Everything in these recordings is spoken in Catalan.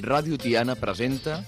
Ràdio Tiana presenta...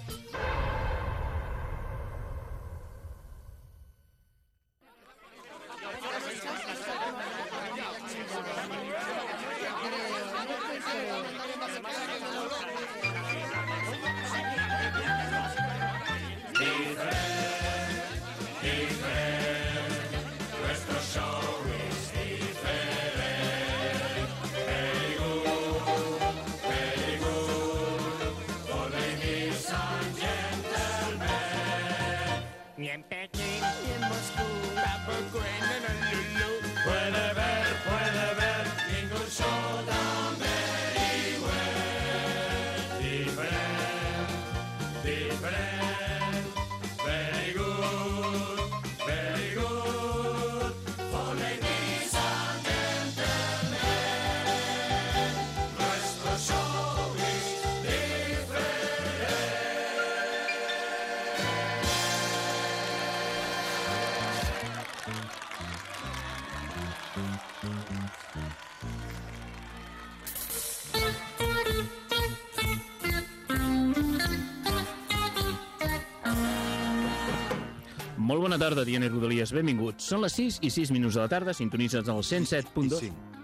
Ni en Pekín, ni en Moscú, tampoco en Honolulu. Puede ver ningún show tan very well. Different, very good, very good. For ladies and gentlemen, nuestro show is different. Molt bona tarda, Tiana i Rodalies, benvinguts. Són les 6 i 6 minuts de la tarda, sintonitzats al 107.2.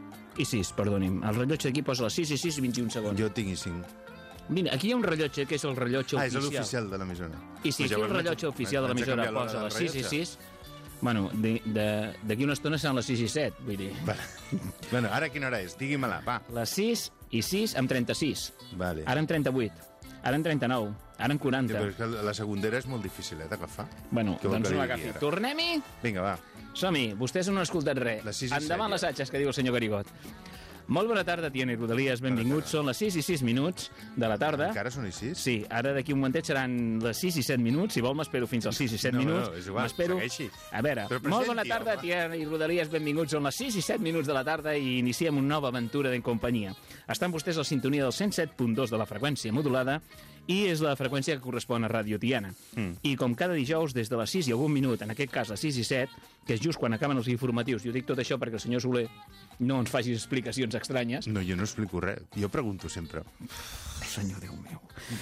I 6, perdoni'm. El rellotge d'aquí posa les 6 i 6 i 21 segons. Jo tinc i 5. Mira, aquí hi ha un rellotge que és el rellotge és oficial. l'oficial de l'emissora. I si aquí el rellotge oficial de l'emissora posa les 6 i 6, bueno, d'aquí una estona seran les 6 i 7, vull dir. Bueno, ara quina hora és? Digui-me-la, va. Les 6 i 6 amb 36. Vale. Ara en 38. Ara en 39. Ara en 40. Sí, però és que la segundera és molt difícil, d'agafar. Bueno, Què vol doncs que no digui l'agafi. ara? Tornem-hi? Vinga, va. Som-hi. Vostès no han escoltat res. Les 6 i Endavant 7, les atxes, que diu el senyor Garigot. Molt bona tarda, Tiana i Rodalies, benvinguts. Són les 6 i 6 minuts de la tarda. Encara són i 6? Sí, ara d'aquí un momentet seran les 6 i 7 minuts. Si vol m'espero fins als 6 i 7 minuts. No, és igual, M'espero. segueixi. A veure, Però molt bona presenti, tarda, home. Tiana i Rodalies, benvinguts. Són les 6 i 7 minuts de la tarda i iniciem una nova aventura d'en companyia. Estan vostès a la sintonia del 107.2 de la freqüència modulada i és la freqüència que correspon a Ràdio Tiana. I com cada dijous, des de les 6 i algun minut, en aquest cas les 6 i 7, que és just quan acaben els informatius, jo dic tot això perquè el senyor Soler no ens faci explicacions estranyes. No, jo no explico res. Jo pregunto sempre. Senyor Déu meu.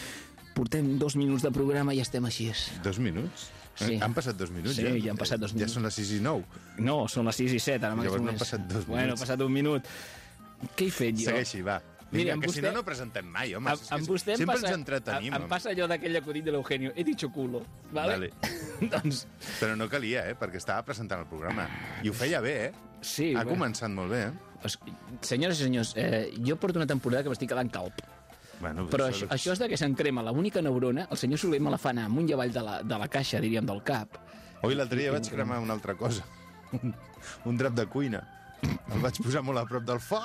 Portem 2 minuts de programa i estem així. 2 minuts? Sí. Han passat 2 minuts, Sí, ja? ja han passat 2 minuts. Ja són les 6 i 9. No, són les 6 i 7, ara Llavors mateix. no han passat 2 Bueno, ha minuts. passat 1 minut. Què he fet jo? Segueixi, va. Mira, Vinga, amb que si vostè- no, no presentem mai, home. Amb vostè Sempre ens entretenim. em passa allò d'aquell acudit de l'Eugenio. He dicho culo, vale? Doncs, Però no calia, perquè estava presentant el programa. I ho feia bé, sí. Ha començat molt bé, Senyores i senyors, jo porto una temporada que m'estic quedant calp. Bueno, Però això és de que se'n crema la única neurona. El senyor Soler me la fa anar amunt i avall de la caixa, diríem, del cap. Oi, l'altre dia vaig cremar una altra cosa. Un drap de cuina. El vaig posar molt a prop del foc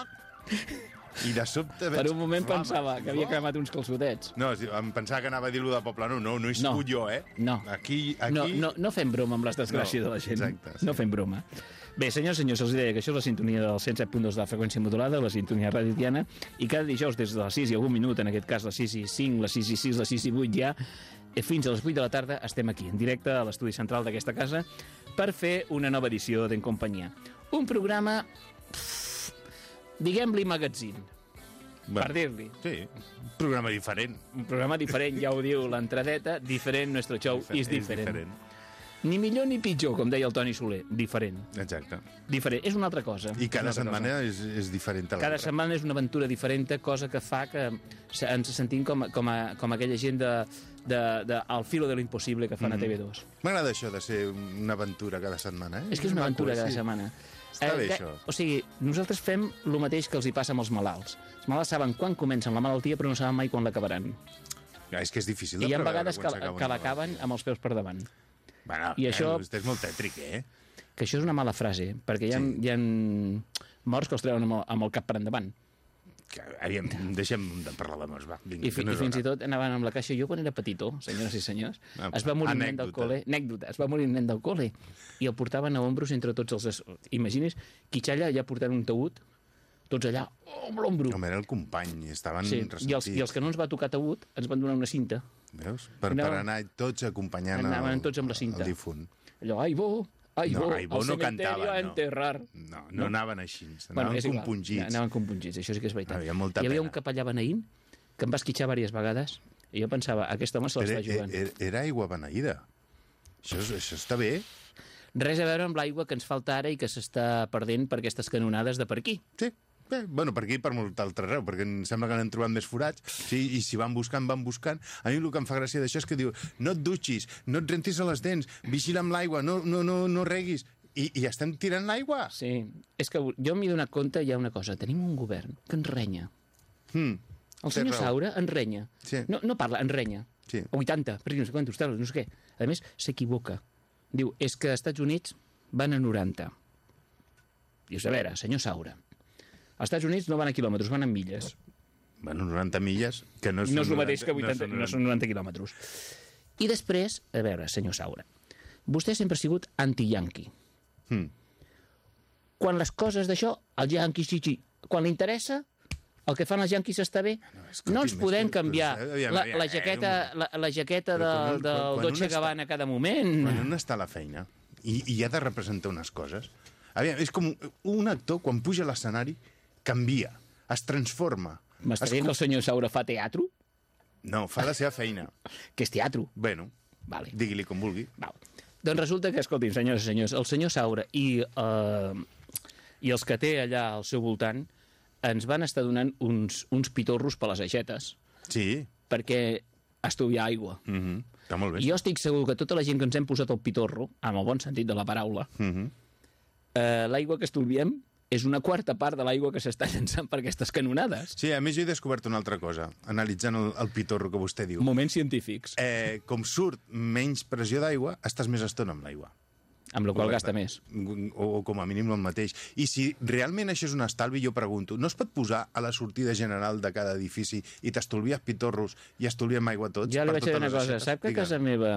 i de sobte veig Per un moment flames. pensava que havia cremat uns calçotets. No, em pensava que anava a dir-lo de Poblenou. No he sigut jo, No. Aquí... No fem broma amb les desgràcies No, de la gent. exacte, sí. No fem broma. Bé, senyors, els deia que això és la sintonia del 107.2 de la freqüència modulada, la sintonia Ràdio Tiana, i cada dijous des de les 6 i algun minut, en aquest cas les 6 i 5, les 6 i 6, les 6 i 8 ja, fins a les 8 de la tarda estem aquí, en directe a l'estudi central d'aquesta casa, per fer una nova edició d'En Companyia. Un programa, diguem-li magazine, per dir-li. Sí, un programa diferent. Un programa diferent, ja ho diu l'entradeta, diferent, nuestro show is diferent. Ni millor ni pitjor, com deia el Toni Soler, diferent. Exacte. Diferent, és una altra cosa. I cada Una altra setmana cosa. és diferent a Cada l'altra. setmana és una aventura diferent, cosa que fa que ens sentim com aquella gent de Al filo de lo impossible que fan a TV2. M'agrada això de ser una aventura cada setmana, És que és una aventura cada sí. setmana. Està bé, això. O sigui, nosaltres fem el mateix que els hi passa amb els malalts. Els malalts saben quan comencen la malaltia, però no saben mai quan l'acabaran. És que és difícil de I hi ha preveure vegades quan s'acaba que una l'acaben amb els peus per davant. Bueno, I això- vostè és molt tètric, Que això és una mala frase, perquè hi ha morts que els treuen amb el cap per endavant. Aviam, deixem de parlar de morts, va. Vinga, I que no és fins i hora. tot anaven amb la caixa. Jo, quan era petitó, senyores i senyors, Ah, es va morir un nen del anècdota. col·le. Anècdota. Es va morir un nen del col·le i el portaven a ombros entre tots els... Imagines, Quitxalla allà portant un taüt, tots allà, amb l'ombro. Com era el company, estaven Sí, ressentits. i els que no ens va tocar taüt ens van donar una cinta. Veus? Per Anaven- anar tots acompanyant Anaven tots amb la cinta. el difunt. Allò, ai, bo, No, ai, bo al no cementerio cantaven, a no. enterrar. No anaven així, Bueno, anaven és igual. compungits. Anaven compungits, això sí que és veritat. Havia molta Hi havia pena. un capellà beneïn que em va esquitxar diverses vegades I jo pensava, aquest home se l'està jugant. Era aigua beneïda. Això està bé. Res a veure amb l'aigua que ens falta ara i que s'està perdent per aquestes canonades de per aquí. Sí. Bé, bueno, per aquí i per molt altre arreu, perquè em sembla que n'han trobat més forats, sí, i si van buscant. A mi el que em fa gràcia d'això és que diu no et dutxis, no et rentis a les dents, vigila amb l'aigua, no reguis. I estem tirant l'aigua. Sí, és que jo m'he donat compte, hi ha una cosa, tenim un govern que ens renya. El senyor Saura ens renya. Sí. No parla, ens renya. Sí. 80, perquè no sé quantos teles, no sé què. A més, s'equivoca. Diu, és que als Estats Units van a 90. Dius, a veure, senyor Saura, als Estats Units no van a quilòmetres, van a milles. Bueno, 90 milles, que no és el mateix que 80, no són 90 quilòmetres. I després, a veure, senyor Saura, vostè sempre ha sigut anti-yanqui. Quan les coses d'això, els yanquis, quan li interessa, el que fan els yanquis està bé, no ens podem canviar la jaqueta del Dolce Gabbana a cada moment. Quan un està a la feina i ha de representar unes coses, aviam, és com un actor, quan puja a l'escenari, canvia, es transforma. M'està dient que el senyor Saura fa teatre? No, fa la seva feina. Que és teatre? Bueno, vale. Digui-li com vulgui. Val. Doncs resulta que, escolti'm, senyors i senyors, el senyor Saura i els que té allà al seu voltant ens van estar donant uns pitorros per les aixetes. Sí. Perquè estuviar aigua. Està molt bé. I jo estic segur que tota la gent que ens hem posat el pitorro, amb el bon sentit de la paraula, l'aigua que estolviem és una quarta part de l'aigua que s'està llançant per aquestes canonades. Sí, a més jo he descobert una altra cosa, analitzant el pitorro que vostè diu. Moments científics. Com surt menys pressió d'aigua, estàs més estona amb l'aigua. Amb la qual gasta més. O com a mínim el mateix. I si realment això és un estalvi, jo pregunto, no es pot posar a la sortida general de cada edifici i t'estolvies pitorros i estolviem aigua tots? Ja li vaig dir una cosa, sap que a casa meva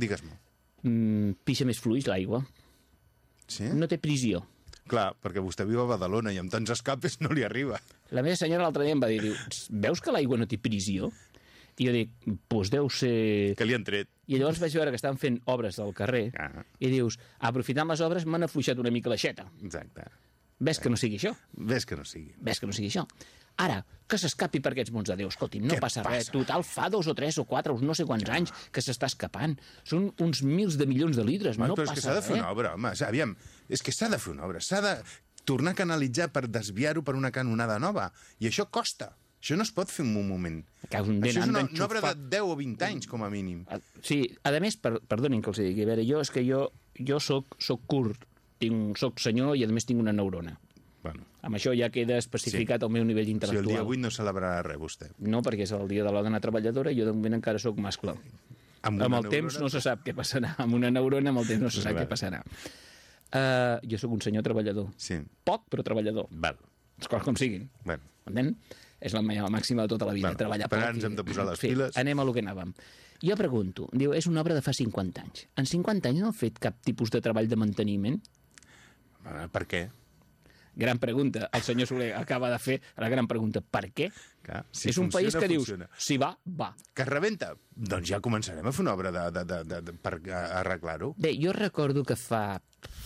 pixa més fluix l'aigua? Sí? No té prisió. Clar, perquè vostè viu a Badalona i amb tants escapes no li arriba. La meva senyora l'altre dia em va dir, veus que l'aigua no té prisió? I jo dic, doncs deu ser... Que li han tret. I llavors vaig veure que estaven fent obres del carrer i dius, aprofitant les obres m'han afluixat una mica l'aixeta. Exacte. Ves que no sigui això? Ves que no sigui. Ves que no sigui això. Ara, que s'escapi per aquests mons de Déu. Escolti'm, no passa res. Total, fa 2 o 3 o 4 o no sé quants anys que s'està escapant. Són uns mils de milions de litres. No però és passa que s'ha de fer res. una obra, home. Aviam, és que s'ha de fer una obra. S'ha de tornar a canalitzar per desviar-ho per una canonada nova. I això costa. Això no es pot fer en un moment. Això és una obra de 10 o 20 anys, com a mínim. Sí, a més, perdonin que els digui, a veure, jo soc curt, soc senyor i a més tinc una neurona. Bueno. Amb això ja queda especificat el meu nivell intel·lectual. Si el dia 8 no celebrarà res, vostè. No, perquè és el dia de la dona treballadora i jo de moment encara sóc mascle. Amb el temps no se sap què passarà. Amb una neurona amb el temps no se sap què passarà. Jo sóc un senyor treballador. Sí. Poc, però treballador. Val. Les coses com siguin. Bueno. Entén? És la màxima de tota la vida, treballar poc. Però ara ens hem de posar les piles. Anem a lo que anàvem. Jo pregunto, diu, és una obra de fa 50 anys. En 50 anys no han fet cap tipus de treball de manteniment? Per què? Gran pregunta. El senyor Soler acaba de fer la gran pregunta. Per què? Clar, és un país que dius, si va, va. Que es rebenta? Doncs ja començarem a fer una obra per arreglar-ho. Bé, jo recordo que fa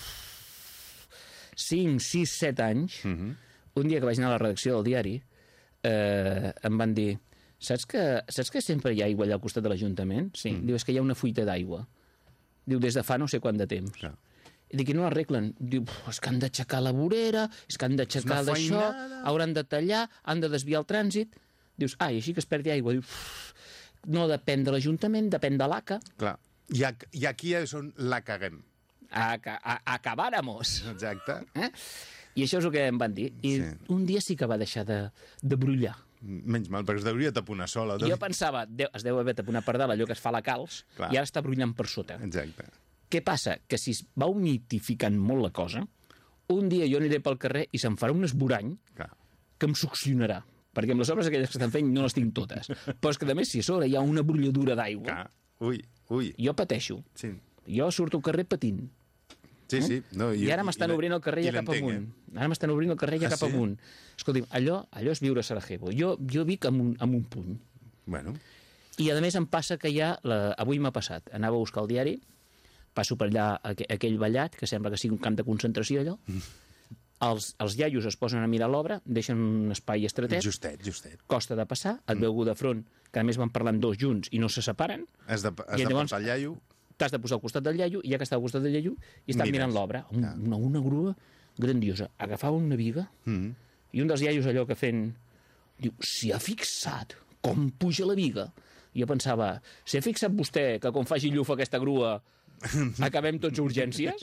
5, 6, 7 anys, un dia que vaig anar a la redacció del diari, em van dir, saps que sempre hi ha aigua allà al costat de l'Ajuntament? Sí. Diu, és que hi ha una fuita d'aigua. Diu, des de fa no sé quant de temps. Clar. I dic, no arreglen. Diu, és que han d'aixecar la vorera, és que han d'aixecar d'això, hauran de tallar, han de desviar el trànsit. Dius, i així que es perdi aigua. Diu, no depèn de l'Ajuntament, depèn de l'ACA. Clar. I aquí és on la caguem. Acabáramos. Exacte. I això és el que em van dir. I un dia sí que va deixar de brollar. Menys mal, perquè es deuria taponar sola. I jo pensava, es deu haver taponat per dalt allò que es fa a la calç, i ara està brollant per sota. Exacte. Què passa? Que si es va humidificant molt la cosa, un dia jo aniré pel carrer i se'm farà un esborany que em succionarà. Perquè amb les obres aquelles que estan fent no les tinc totes. Però és que, a més, si a sobre hi ha una brolladura d'aigua... Ui. Jo pateixo. Sí. Jo surto al carrer patint. Sí. No, I ara m'estan obrint el carrer ja cap amunt. Ara m'estan obrint el carrer ja cap amunt. Escolti'm, allò és viure a Sarajevo. Jo vic amb un puny. Bueno. I, a més, em passa que ja... Avui m'ha passat. Anava a buscar el diari, passo per allà aquell vallat, que sembla que sigui un camp de concentració, allò, els iaios es posen a mirar l'obra, deixen un espai estretet, Justet. costa de passar, et veu algú de front, que a més van parlant dos junts i no se separen, Has de llavors- portar el iaio. t'has de posar al costat del iaio, i ja que està al costat del iaio, i estan Mires. mirant l'obra. Una grua grandiosa. Agafava una viga, i un dels iaios allò que fent... Diu, s'hi ha fixat com puja la viga. I jo pensava, s'ha fixat vostè que quan faci llufa aquesta grua acabem tots a urgències?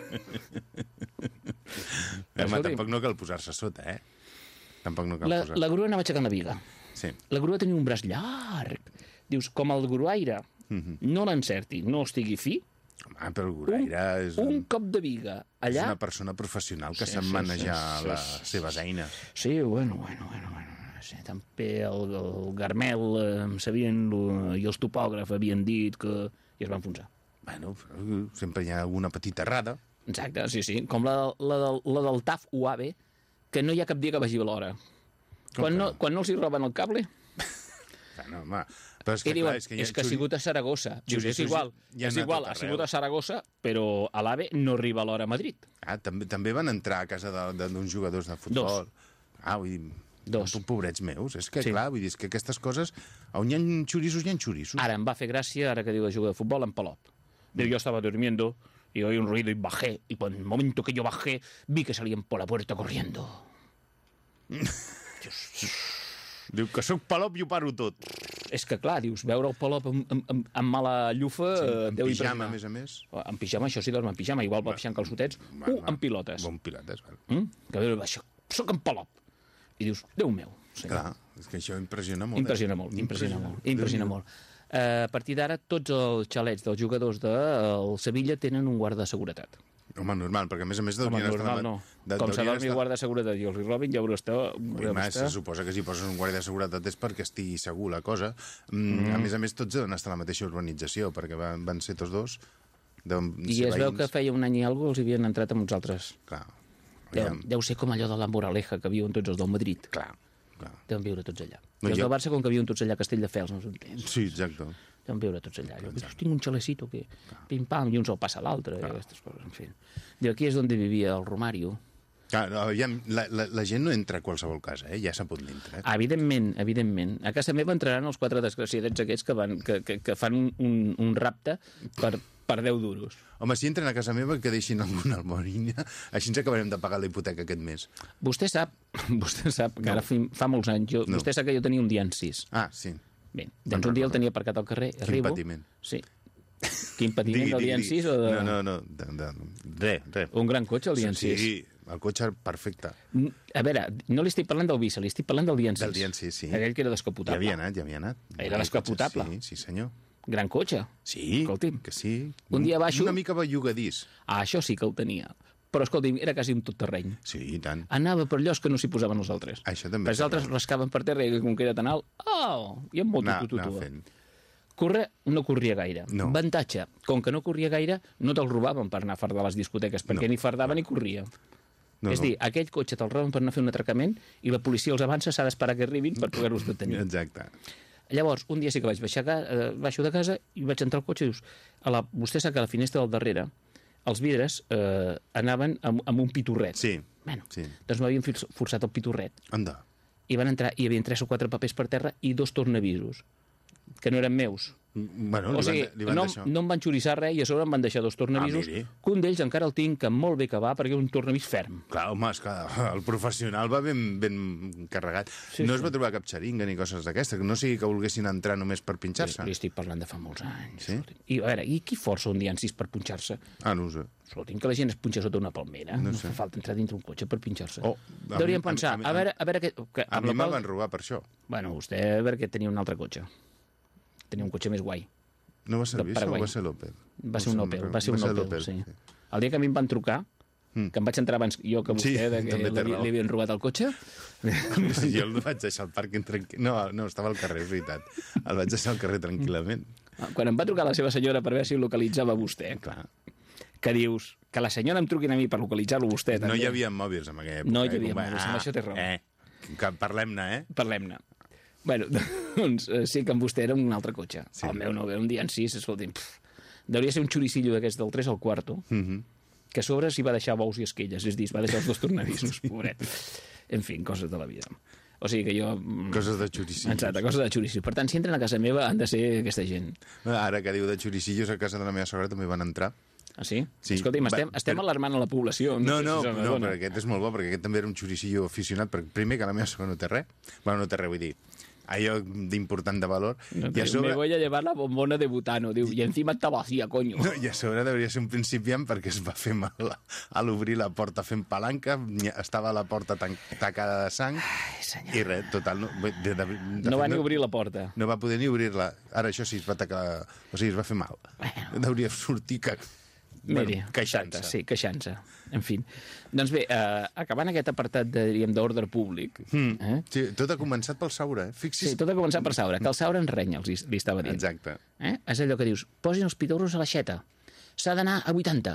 Home, Escolti. tampoc no cal posar-se sota, eh? Tampoc no cal posar-se. La grua anava aixecant la viga. Sí. La grua tenia un braç llarg. Dius, com el gruaire no l'encerti, no estigui fi, Home, però el Guraire és, un cop de viga és allà... una persona professional que Sí, sap sí, manejar sí, les seves eines. Sí, bueno. Sí, també el Garmel i els topògrafs havien dit que... I es va enfonsar. Bueno, però sempre hi ha alguna petita errada. Exacte, sí. Com la del TAF UAB, que no hi ha cap dia que vagi a l'hora. Quan no els hi roben el cable... Bueno, home, però és I que, diuen, clar, és que ha sigut a Saragossa. Dius, és igual, hi ha és anat igual, tot ha arreu. sigut a Saragossa, però a l'AVE no arriba a l'hora a Madrid. També van entrar a casa d'uns jugadors de futbol. Vull dir, Dos. Pobrets meus. És que, Sí. clar, vull dir, és que aquestes coses... On hi ha xoriços, hi ha xoriços. Ara em va fer gràcia, ara que diu de jugar de futbol, en Palop. Diu, yo estaba durmiendo y oí un ruido y bajé. Y por el momento que yo bajé, vi que salían por la puerta corriendo. Diu que sóc Palop i ho paro tot. És que, clar, dius, veure el Palop amb mala llufa... En deu pijama, impressionar. a més a més. En pijama, això sí, dorm en pijama. Igual va baixant calçotets, en pilotes. Bon pilotes, val. Que veure, això, soc en Palop. I dius, Déu meu. Sí. Clar, és que això impressiona molt. Impressiona molt. A partir d'ara, tots els xalets dels jugadors del Sevilla tenen un guarda de seguretat. Home, normal, perquè a més Home, deurien normal no. Com se dormi el guarda de seguretat i els hi robin, ja veuràs Home, se suposa que si poses un guàrdia de seguretat és perquè estigui segur la cosa. A més, tots deuen estar a la mateixa urbanització, perquè van ser tots dos. I es veu que feia un any i alguna els havien entrat amb uns altres. Clar, Deu ser com allò de la Moraleja, que viuen tots els del Madrid. clar. Deuen viure tots allà. No, I els jo- del Barça, com que viuen tots allà a Castelldefels, no s'entens. Sí, exacte. Deuen viure tots allà. Jo tinc un xalecito que pim-pam, i un se'l passa a l'altre, i aquestes coses, en fi. Diu, aquí és on vivia el Romario. Clar, aviam, la gent no entra a qualsevol casa, ja s'ha pot dintre. Evidentment. A casa meva entraran els 4 desgraciadets aquests que fan un rapte per 10 duros. Home, si entren a casa meva, que deixin alguna almoina, així ens acabarem de pagar la hipoteca aquest mes. Vostè sap que ara fa molts anys, vostè sap que jo tenia un Dian 6. Ah, sí. Bé, doncs un dia el tenia aparcat al carrer, arribo... patiment. Sí. Quin patiment del Dian 6 o de... No, res. Un gran cotxe, el Dian 6. Sí, el cotxe perfecte. A veure, no li estic parlant del Visa, li estic parlant del Dian 6. Del Dian 6, sí. Aquell que era Ja descapotable. havia anat. Era descapotable. Sí, senyor. Gran cotxe. Sí, Escolti'm. que sí. Un dia baixo- Una mica bellugadís. Això sí que el tenia. Però, escolti'm, era quasi un tot terreny. Sí, i tant. Anava per llocs que no s'hi posaven els altres. Això també Perquè els és altres rascaven per terra i com que era tan alt, i amb molta Anar tututua. fent. Córrer no corria gaire. No. Avantatge, com que no corria gaire, no te'l robaven per anar a fardar a les discoteques, perquè ni fardava ni corria. És dir, aquell cotxe te'l roben per anar a fer un atracament i la policia els avança, s'ha d'esperar que arribin per poder-los detenir. Exacte. Llavors, un dia sí que vaig baixo de casa i vaig entrar al cotxe i dius, vostè sap que a la finestra del darrere els vidres anaven amb un pitorret. Sí. Bueno, Sí. doncs m'havien forçat el pitorret Anda. i van entrar, i hi havia 3 o 4 papers per terra i 2 tornavisos, que no eren meus. Bueno, O sigui, li van deixar. no em van xurissar res i a sobre em van deixar 2 tornavisos, miri. que un d'ells encara el tinc, que molt bé que va, perquè és un tornavís ferm. Clar, home, és que el professional va ben carregat. Sí, no sí. es va trobar cap xeringa ni coses d'aquestes, que no sigui que volguessin entrar només per pinxar-se. Li estic parlant de fa molts anys. Sí? Escolti'm. I a veure, i qui força un dia en 6 per punxar-se? Ah, no ho sé. Escolti'm, que la gent es punxa sota una palmera. No sé. fa falta entrar dintre un cotxe per pinxar-se. Oh, Deurien pensar, a veure que A amb mi la me'l qual... van robar per això. Bueno, vostè, a veure que tenia un altre cotxe. Tenia un cotxe més guai. No va ser Del Vista o Paraguai. va ser l'Opel? Va ser un Opel, sí. El dia que a mi em van trucar, que em vaig entrar abans jo que vostè, Sí, de que també té raó. li havien robat el cotxe, Sí, jo el vaig deixar al parc tranquil. No, estava al carrer, és veritat. El vaig deixar al carrer tranquil·lament. quan em va trucar la seva senyora per veure si localitzava vostè, Clar. que dius, que la senyora em truquin a mi per localitzar-lo vostè, No també. hi havia mòbils en aquella època. No hi havia Com va? mòbils, amb això té raó. Que parlem-ne, Parlem-ne. Bueno, doncs sí que amb vostè era un altre cotxe. Sí. El meu no, era un dia en 6, escolti'm, deuria ser un xuricillo d'aquests del 3 al quarto, que a sobre s'hi va deixar bous i esquelles, és a dir, va deixar els dos tornavisos, pobret. En fi, coses de la vida. O sigui que jo... Coses de xoricillos. Exacte, coses de xoricillos. Per tant, si entren a casa meva han de ser aquesta gent. Ara que diu de xoricillos, a casa de la meva sogra també van entrar. Ah, sí? Sí. Escolta'm, estem alarmant a la població. No, sé si però aquest és molt bo, perquè aquest també era un xoricillo aficionat, perquè primer que la meva sogra no té res. Bueno, no té res, vull dir, allò d'important de valor. No, I a sobre... Me voy a llevar la bombona de butano, diu, i encima està vacía, coño. No, i a sobre hauria ser un principiant perquè es va fer mal a l'obrir la porta fent palanca, estava la porta tacada de sang, i res, total... No va ni obrir la porta. No va poder ni obrir-la. Ara això sí, es va tacar... O sigui, es va fer mal. Bueno. Hauria sortit que... Miri, queixant-se. Sí, queixant-se. En fi. Doncs bé, acabant aquest apartat d'ordre públic... Sí, tot ha començat pel Saura, Sí, tot ha començat per Saura, que el Saura ens renya, li estava dient. Exacte. És allò que dius, posin els pitorros a l'aixeta. S'ha d'anar a 80.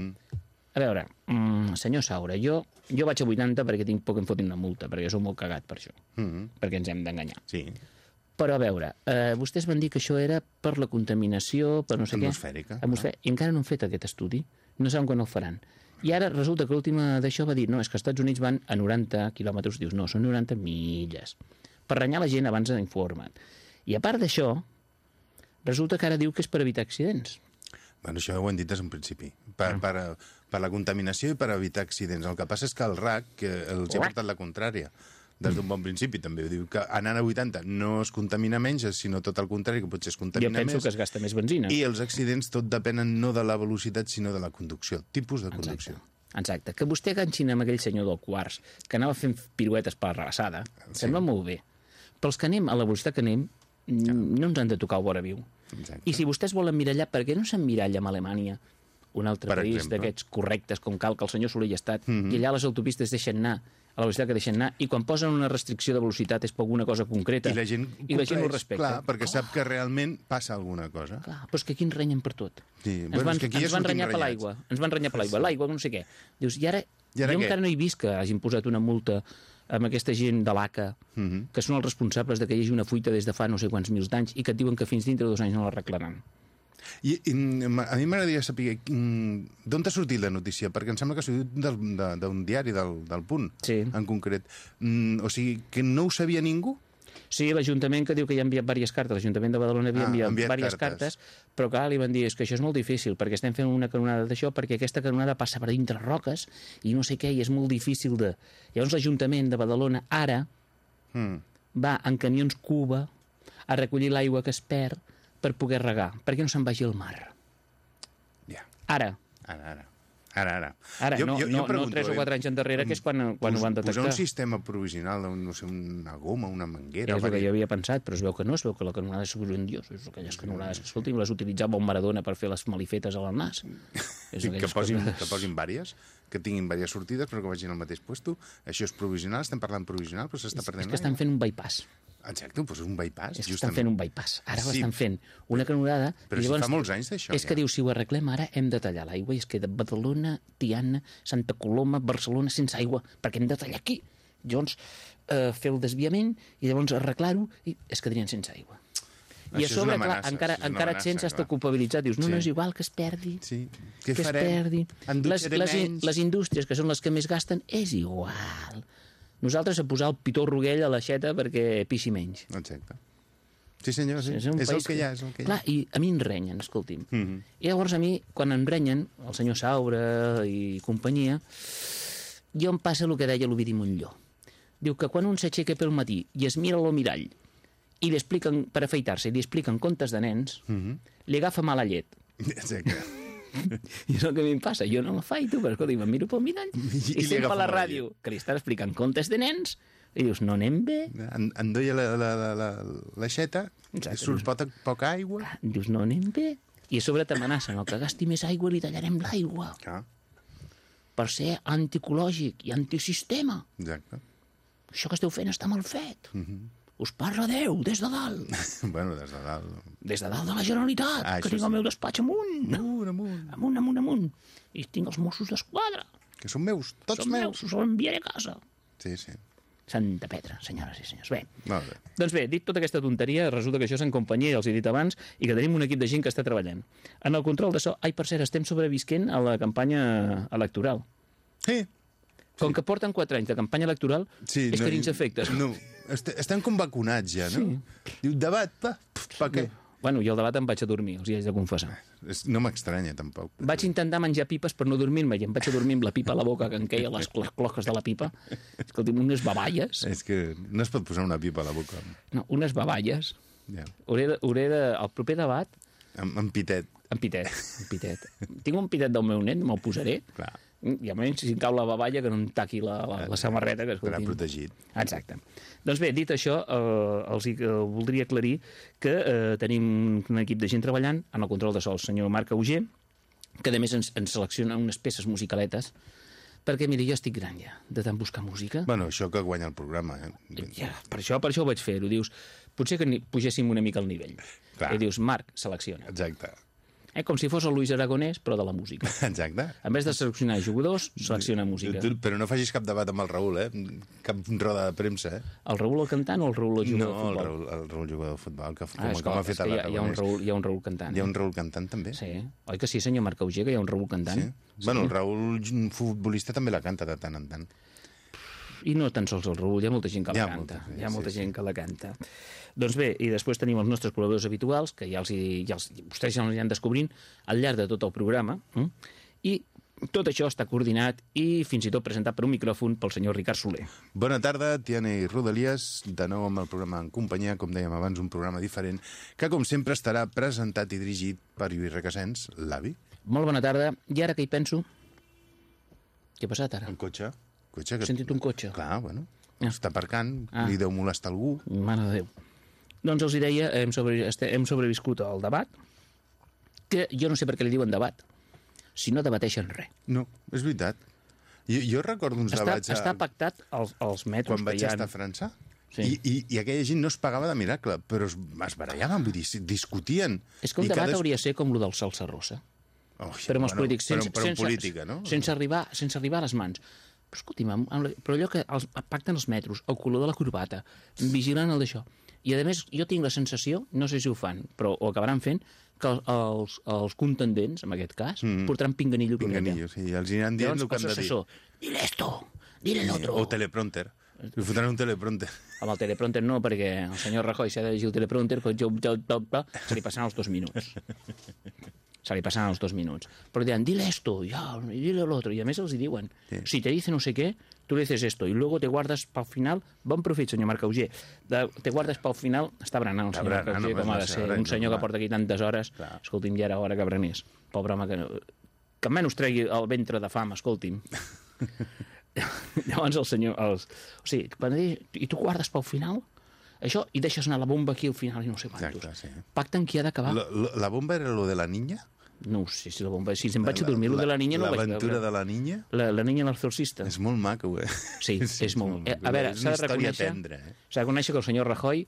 A veure, senyor Saura, jo vaig a 80 perquè tinc por que em fotin una multa, perquè sóc molt cagat per això, perquè ens hem d'enganyar. Sí. Però a veure, vostès van dir que això era per la contaminació, per no sé Atmosfèrica. I encara no han fet aquest estudi. No saben quan el faran. I ara resulta que l'última d'això va dir no, és que els Estats Units van a 90 quilòmetres. Dius, no, són 90 milles. Per renyar la gent abans d'informen. I a part d'això, resulta que ara diu que és per evitar accidents. Bueno, això ho hem dit des d'un principi. Per la contaminació i per evitar accidents. El que passa és que el RAC que els ha portat la contrària. Des d'un bon principi, també. Diu que anant a 80 no es contamina menys, sinó tot el contrari, que potser es contamina més. Jo penso que es gasta més benzina. I els accidents tot depenen no de la velocitat, sinó de la conducció, tipus de conducció. Exacte. Que vostè enganxin amb aquell senyor del Quars, que anava fent piruetes per la rebassada, sembla molt bé. Però els que anem a la velocitat que anem, no ens han de tocar el vora viu. Exacte. I si vostès volen mirallar, per què no s'emmiralla amb Alemanya, un altre país d'aquests correctes com cal, que el senyor Soler hi ha estat, i allà les autopistes deixen anar a la velocitat que deixen anar, i quan posen una restricció de velocitat és per alguna cosa concreta. I la gent ho respecta. Clar, perquè sap que realment passa alguna cosa. Clar, però és que aquí ens renyen per tot. Sí. Ens van renyar per l'aigua. Ens van renyar per l'aigua. L'aigua, no sé què. Dius, i ara jo encara no he vist que hagin posat una multa amb aquesta gent de l'ACA, que són els responsables de que hi hagi una fuita des de fa no sé quants mils d'anys i que et diuen que fins dintre de 2 anys no l'arreglaran. I a mi m'agradaria saber d'on t'ha sortit la notícia, perquè em sembla que ha sortit d'un diari del Punt, en concret. O sigui, que no ho sabia ningú? Sí, l'Ajuntament que diu que ja ha enviat diverses cartes, l'Ajuntament de Badalona havia enviat diverses cartes, però clar, li van dir, és que això és molt difícil, perquè estem fent una canonada d'això, perquè aquesta canonada passa per dintre roques, i no sé què, i és molt difícil de... Llavors l'Ajuntament de Badalona ara va en camions Cuba a recollir l'aigua que es perd per poder regar, perquè no se'n vagi al mar. Ja. Ara. Ara. No 3 o 4 anys endarrere, que és quan ho van detectar. Posar un sistema provisional, no sé, una goma, una manguera... És el que jo havia pensat, però es veu que no, es veu que la canonada és grandiós, és aquelles canonades que, escolti'm, les utilitzava un Maradona per fer les malifetes a l'Alnàs. Que posin vàries, que tinguin diverses sortides, però que vagin al mateix puesto. Això és provisional, estem parlant provisional, però s'està perdent l'aigua. És que estan fent un bypass. Exacte, doncs és un bypass. És que estan fent un bypass. Ara l'estan fent una canonada... Però si fa molts anys d'això. És que diu, si ho arreglem ara, hem de tallar l'aigua i es queda Badalona, Tiana, Santa Coloma, Barcelona sense aigua, perquè hem de tallar aquí. Llavors, fer el desviament i llavors arreglar-ho i es quedarien sense aigua. I a sobre, clar, encara et sents hasta culpabilitzat. Dius, no és igual que es perdi. Sí. Que es perdi. Les indústries, que són les que més gasten, és igual. Nosaltres a posar el pitor roguell a l'aixeta perquè pixi menys. Exacte. Sí, senyor, sí. És el que hi ha, és el que hi ha. Clar, i a mi em renyen, escolti'm. I llavors a mi, quan em renyen, el senyor Saura i companyia, jo em passa el que deia l'Ovidi Montllor. Diu que quan un s'aixeca pel matí i es mira al mirall i li expliquen, per afaitar-se, i li expliquen contes de nens, li agafa mala llet. Exacte. I és el que a mi em passa. Jo no m'afaito, però escolta, me'n miro pel mirall i sempre a la ràdio que li estan explicant contes de nens i dius, no anem bé? Endolla l'aixeta, surt poca aigua. Dius, no anem bé? I a sobre t'amenacen, el que gasti més aigua li tallarem l'aigua. Per ser antiecològic i antisistema. Exacte. Això que esteu fent està mal fet. Us parla Déu, des de dalt. Bueno, des de dalt. Des de dalt de la Generalitat, que tinc el meu despatx amunt. Amunt. I tinc els Mossos d'Esquadra. Que són meus, tots meus. Us els enviaré a casa. Sí. Santa Petra, senyores i senyors. Bé, Molt bé. doncs bé, dit tota aquesta tonteria, resulta que això és en companyia, ja els he dit abans, i que tenim un equip de gent que està treballant. En el control de so... Ai, per cert, estem sobrevisquent a la campanya electoral. Sí. Com que porten 4 anys de campanya electoral, és que dins efectes. No, estem com vacunats ja, no? Diu, debat, pa què? Bueno, jo al debat em vaig a dormir, els hi haig de confessar. No m'estranya, tampoc. Vaig intentar menjar pipes per no dormir-me i em vaig a dormir amb la pipa a la boca, que em queia les cloques de la pipa. Escolti'm, unes baballes. És que no es pot posar una pipa a la boca. No, unes baballes. Ja. El proper debat... Amb pitet. En pitet. Tinc un pitet del meu net, me'l posaré. Clar. I almenys si em cau la baballa que no em taqui la samarreta. Que Estarà protegit. Exacte. Doncs bé, dit això, voldria aclarir que tenim un equip de gent treballant en el control de so, el senyor Marc Auger, que a més ens selecciona unes peces musicaletes, perquè, mira, jo estic gran ja, de tant buscar música. Bueno, això que guanya el programa, Ja, per això ho vaig fer. Ho dius, potser que pugéssim una mica al nivell. Clar. I dius, Marc, selecciona. Exacte. Com si fos el Luis Aragonès, però de la música. Exacte. En vez de seleccionar jugadors, selecciona música. Però no facis cap debat amb el Raül, Cap roda de premsa, El Raül el cantant o el Raül el jugador de No, futbol? el Raül jugador de futbol, És com ha fet que hi ha un l'Aragonès. Raül, cantant. Hi ha un Raül cantant, també? Sí. Oi que sí, senyor Marc Auger, que hi ha un Raül cantant? Sí? Bueno, el Raül, un futbolista, també la canta de tant en tant. I no tan sols el Raül, hi ha molta gent que la Hi ha canta. molta, Hi ha molta sí, gent que la canta. Doncs bé, i després tenim els nostres col·laboradors habituals, que vostès ja els aniran descobrint al llarg de tot el programa, i tot això està coordinat i fins i tot presentat per un micròfon pel senyor Ricard Soler. Bona tarda, Tiana i Rodalies, de nou amb el programa En Companyia, com dèiem abans, un programa diferent, que com sempre estarà presentat i dirigit per Lluís Requesens, l'avi. Molt bona tarda. I ara què hi penso? Què ha passat ara? Un cotxe. He sentit un cotxe. Clar, bueno, està aparcant, Ah. li deu molestar algú. Mare de Déu. Doncs els hi deia, hem sobreviscut al debat, que jo no sé per què li diuen debat, si no debateixen res. No, és veritat. Jo recordo uns debats... Està pactat als metros quan vaig que hi ha. estar a França, Sí. i aquella gent no es pagava de miracle, però es barallaven, vull dir, discutien. És que un debat hauria de ser com el del Salsa Rossa, però amb els polítics, però en política, no? sense arribar a les mans. Però escolti'm, però allò que pacten els metros, el color de la corbata, vigilant el d'això. I, a més, jo tinc la sensació, no sé si ho fan, però ho acabaran fent, que els contendents, en aquest cas, portaran pinganillo. Pinganillo, sí, els aniran dient el que han de dir. Dile esto, dile el otro. O teleprompter. Li fotran un teleprompter. Amb el teleprompter no, perquè el senyor Rajoy s'ha de llegir el teleprompter, se li passaran els 2 minuts. Se li pasaran els 2 minuts. Però diran, dile esto, ya, y dile el otro. I a més els hi diuen, si te dice no sé qué, tú le dices esto, y luego te guardas pel final, bon profit, senyor Marc Auger, te guardes pel final, està berenant el senyor Marc Auger, com ha de ser, un senyor que porta aquí tantes hores, escolti'm, ja era hora que berenés. Pobre home, que almenys tregui el ventre de fam, escolti'm. Llavors el senyor... O sigui, quan diu, i tu guardes pel final això i deixes anar la bomba aquí al final i no sé quantos. Exacte, sí. Pacten qui ha d'acabar. La bomba era lo de la niña? No ho sé si la bomba... Si em vaig a dormir, lo de la niña no ho vaig veure. L'aventura de la niña? La niña l'exorcista. És molt maco, Sí, és molt... A veure, s'ha de reconèixer... S'ha de reconèixer que el senyor Rajoy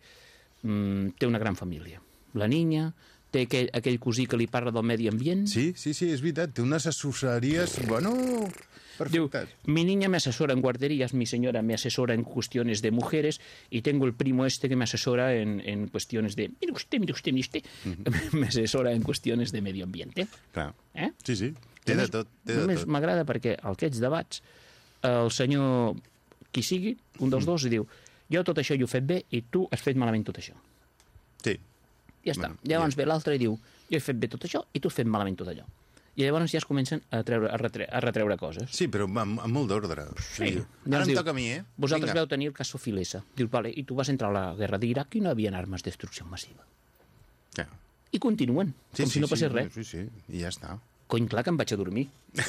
té una gran família. La niña, té aquell cosí que li parla del medi ambient. Sí, és veritat. Té unes assessories, bueno, perfectes. Diu, mi niña me asesora en guarderías, mi señora me asesora en cuestiones de mujeres y tengo el primo que me asesora en cuestiones de... Mire usted. Me asesora en cuestiones de medio ambiente. Clar. Eh? Sí. Té de tot. Només m'agrada perquè aquests debats, el senyor, qui sigui, un dels dos, diu, jo tot això ho he fet bé i tu has fet malament tot això. Sí. Ja està. Llavors ve l'altre i diu, jo he fet bé tot això i tu has fet malament tot allò. I llavors ja es comencen a retreure coses. Sí, però amb molt d'ordre. Sí. Ara em toca a mi, Vosaltres veu tenir el cas Sofilesa. Dius, vale, i tu vas entrar a la guerra d'Iraq i no havien armes de destrucció massiva. Ja. I continuen, com si no passés res. Sí, i ja està. Cony, clar que em vaig a dormir.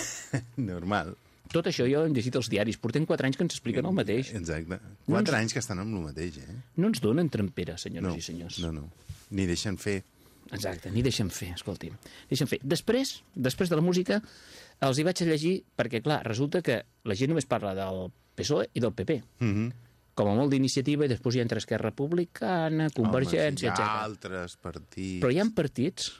Normal. Tot això jo hem llegit els diaris. Portem 4 anys que ens expliquen el mateix. Exacte. 4 anys que estan amb el mateix, No ens donen trempera, senyores i senyors. No. Ni deixen fer. Exacte, ni deixen fer, escolti'm. Deixen fer. Després de la música, els hi vaig a llegir, perquè, clar, resulta que la gent només parla del PSOE i del PP. Com a molt d'iniciativa, i després hi ha entre Esquerra Republicana, Convergència, etc. Hi ha altres partits... Però hi ha partits...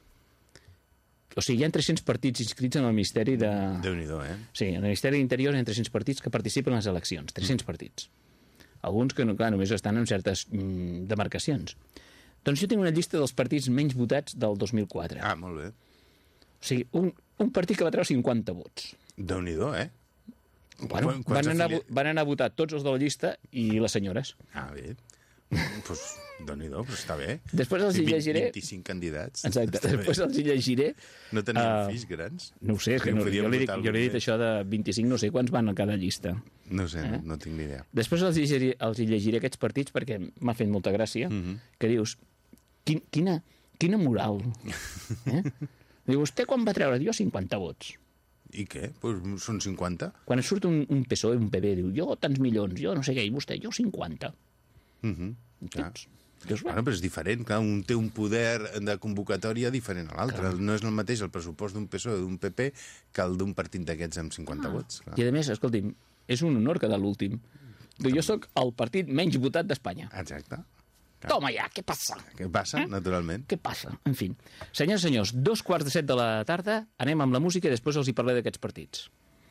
O sigui, hi ha 300 partits inscrits en el Ministeri de... Déu-n'hi-do, Sí, en el Ministeri d'Interior hi ha 300 partits que participen en les eleccions. 300 partits. Alguns que, clar, només estan en certes demarcacions. Doncs jo tinc una llista dels partits menys votats del 2004. Ah, molt bé. O sigui, un partit que va treure 50 vots. Déu-n'hi-do, eh? Bueno, van anar a votar tots els de la llista i les senyores. Ah, bé. Pues, Déu-n'hi-do, però està bé. Després els hi llegiré... 25 candidats. Exacte, després els hi llegiré... No teníem fills grans? No ho sé, és que no, jo li he dit això de 25, no sé quants van a cada llista. No sé, no tinc ni idea. Després els hi llegiré aquests partits perquè m'ha fet molta gràcia, que dius, quina moral. Diu, vostè quan va treure? Jo 50 vots. I què? Pues són 50? Quan et surt un PSOE, un PP, diu, jo tants milions, jo no sé què, i vostè, jo 50. Dius, Bueno, però és diferent, clar, un té un poder de convocatòria diferent a l'altre. No és el mateix el pressupost d'un PSOE o d'un PP que el d'un partit d'aquests amb 50 vots. Clar. I a més, escolti'm, és un honor quedar l'últim. Jo sóc el partit menys votat d'Espanya. Exacte. Toma ja, què passa? Què passa, naturalment? Què passa? En fi. Senyors i senyors, 7:15 de la tarda, anem amb la música i després els hi parlaré d'aquests partits.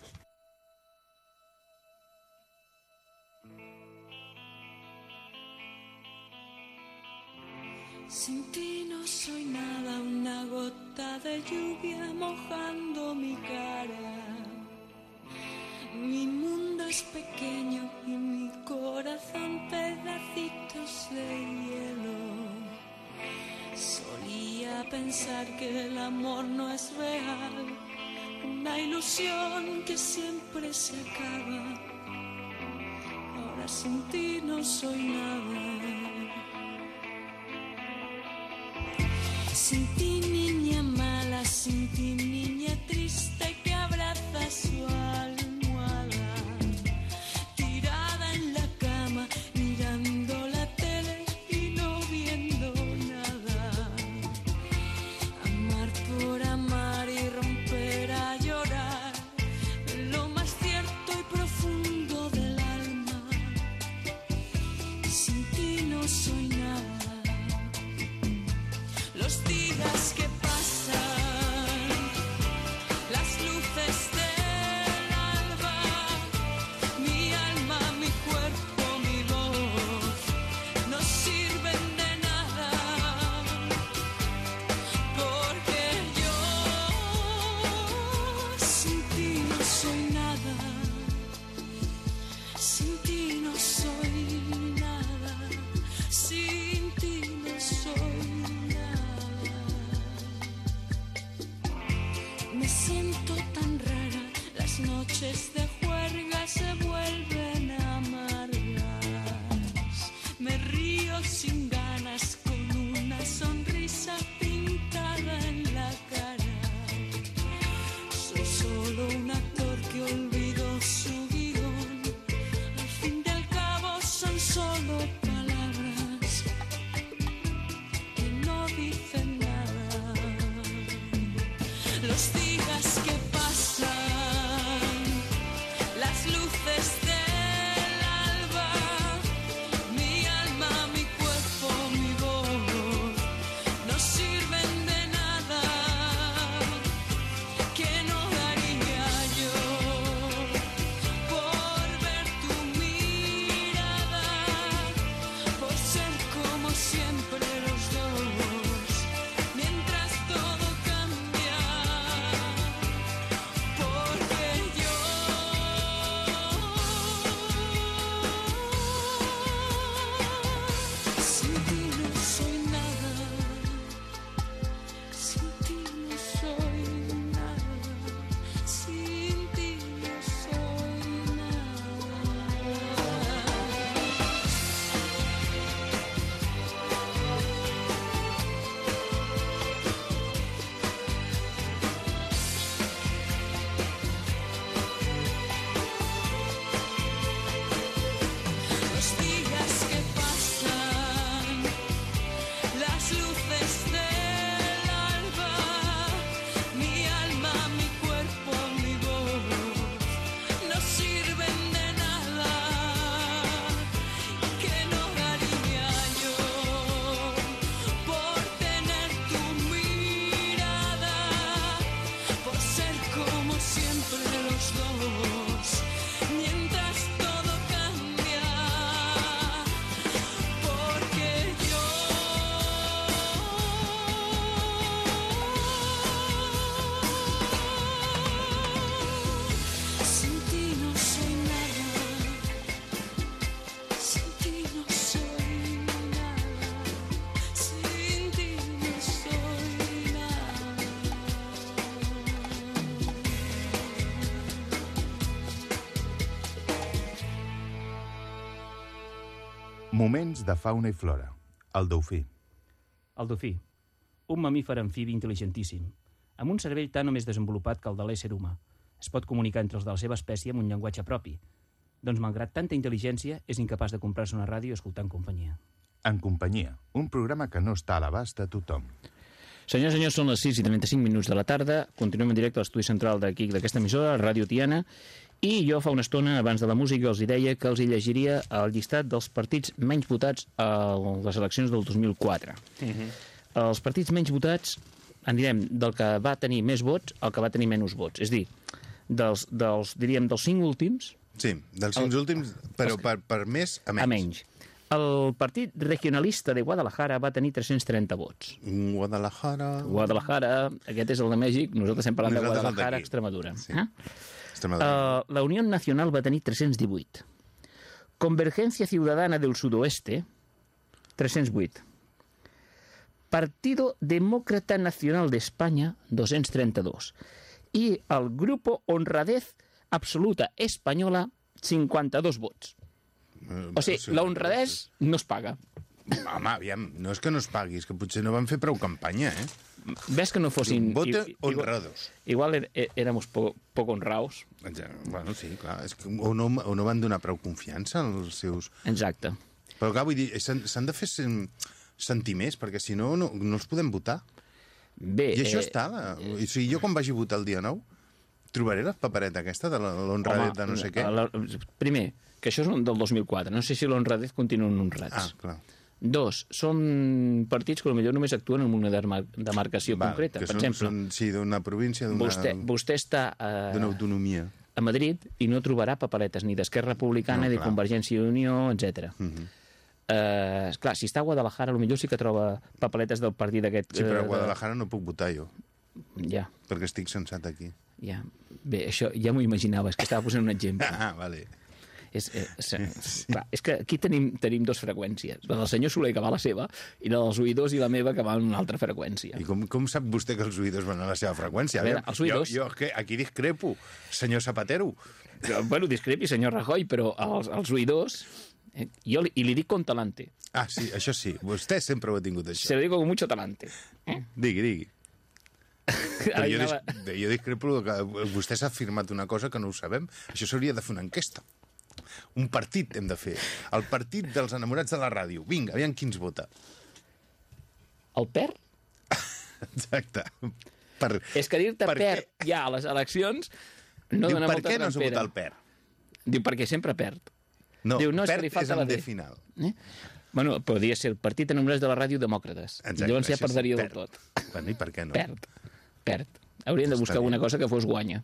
Sin ti no soy nada, una gota de lluvia mojando mi cara. Mi mundo es pequeño y mi corazón pedacitos de hielo. Solía pensar que el amor no es real, una ilusión que siempre se acaba. Ahora sin ti no soy nada. Sin ti, niña mala, sin ti, niña triste que abraza su almohada, tirada en la cama, mirando la tele y no viendo nada. Amar por amar y romper a llorar, en lo más cierto y profundo del alma. Sin ti no soy nada. Los días que pasan, las luces del alba, mi alma, mi cuerpo, mi voz, no sirven de nada, porque yo sin ti no soy nada, sin ti no soy nada, sin ti no soy. Me siento tan rara, las noches de juerga se vuelven amargas. Me río sin ganas con una sonrisa pintada en la cara. Soy solo un actor que olvidó su guión. Al fin del cabo son solo palabras que no dicen nada. Los días que pasan, las luces del alba, mi alma, mi cuerpo, mi voz, no sirven de nada, que no daría yo por ver tu mirada, por ser como siempre los dos, mientras todo cambia. Moments de fauna i flora. El dofí. El dofí, un mamífer amfibi intel·ligentíssim, amb un cervell tan o més desenvolupat que el de l'ésser humà. Es pot comunicar entre els de la seva espècie amb un llenguatge propi. Doncs, malgrat tanta intel·ligència, és incapaç de comprar-se una ràdio i escoltar en companyia. En companyia, un programa que no està a l'abast de tothom. Senyors i senyors, són les 6:35 de la tarda. Continuem en directe a l'estudi central d'aquí, d'aquesta emissora, Ràdio Tiana. I jo fa una estona, abans de la música, els deia que els llegiria el llistat dels partits menys votats a les eleccions del 2004. Els partits menys votats, en direm, del que va tenir més vots al que va tenir menys vots. És a dir, diríem, dels 5 últims... Sí, dels 5 últims, però per més a menys. A menys. El partit regionalista de Guadalajara va tenir 330 vots. Guadalajara, aquest és el de Mèxic, nosaltres estem parlant de Guadalajara, Extremadura. Sí. La Unió Nacional va tenir 318. Convergencia Ciudadana del Sudoeste, 308. Partido Demócrata Nacional de España, 232. I el Grupo Honradez Absoluta Espanyola, 52 vots. O sigui, la honradez no es paga. Home, aviam, no és que no es pagui, és que potser no van fer prou campanya, eh? Ves que no fossin... Vote honrados. Igual éramos poc honrados. Bueno, sí, clar. És que o no van donar prou confiança als seus... Exacte. Però, clar, vull dir, s'han de fer sentir més, perquè si no, no els podem votar. Bé... I això està... O sigui, jo quan vagi a votar el dia 9, trobaré la papereta aquesta de l'honradez de no sé què. Primer, que això és del 2004. No sé si l'honradez continuen honrats. Ah, clar. 2, són partits que potser només actuen en una demarcació concreta. Per exemple, sí, d'una província, vostè està d'una autonomia a Madrid i no trobarà paperetes ni d'Esquerra Republicana, ni de Convergència i Unió, etc. Clar, si està a Guadalajara, potser sí que troba papeletes del partit aquest... Sí, però a Guadalajara no puc votar jo. Ja. Perquè estic censat aquí. Ja. Bé, això ja m'ho imaginava, és que estava posant un exemple. Ah, vale. Clar, és que aquí tenim dues freqüències. La del senyor Soler, que va a la seva, i la dels oïdors i la meva, que va a una altra freqüència. I com sap vostè que els oïdors van a la seva freqüència? A veure, els oïdors... Jo aquí discrepo, senyor Zapatero. Bueno, discrepi, senyor Rajoy, però els oïdors... Jo li dic con talante. Ah, sí, això sí. Vostè sempre ho ha tingut, això. Se lo digo con mucho talante. Digui. Però jo discrepo que vostè s'ha afirmat una cosa que no ho sabem. Això s'hauria de fer una enquesta. Un partit hem de fer. El partit dels enamorats de la ràdio. Vinga, aviam qui ens vota. El PER? Exacte. És que dir-te PER ja a les eleccions no dona molta per què no has trampera. votat el PER? Diu, perquè sempre perd. No, Diu, no, PER és amb D D final. Bueno, podria ser el Partit Enamorats de la Ràdio Demòcrates. Exacte, llavors ja perdria del tot. Bueno, i per què no? Perd. Haurien de buscar alguna cosa que fos guanya.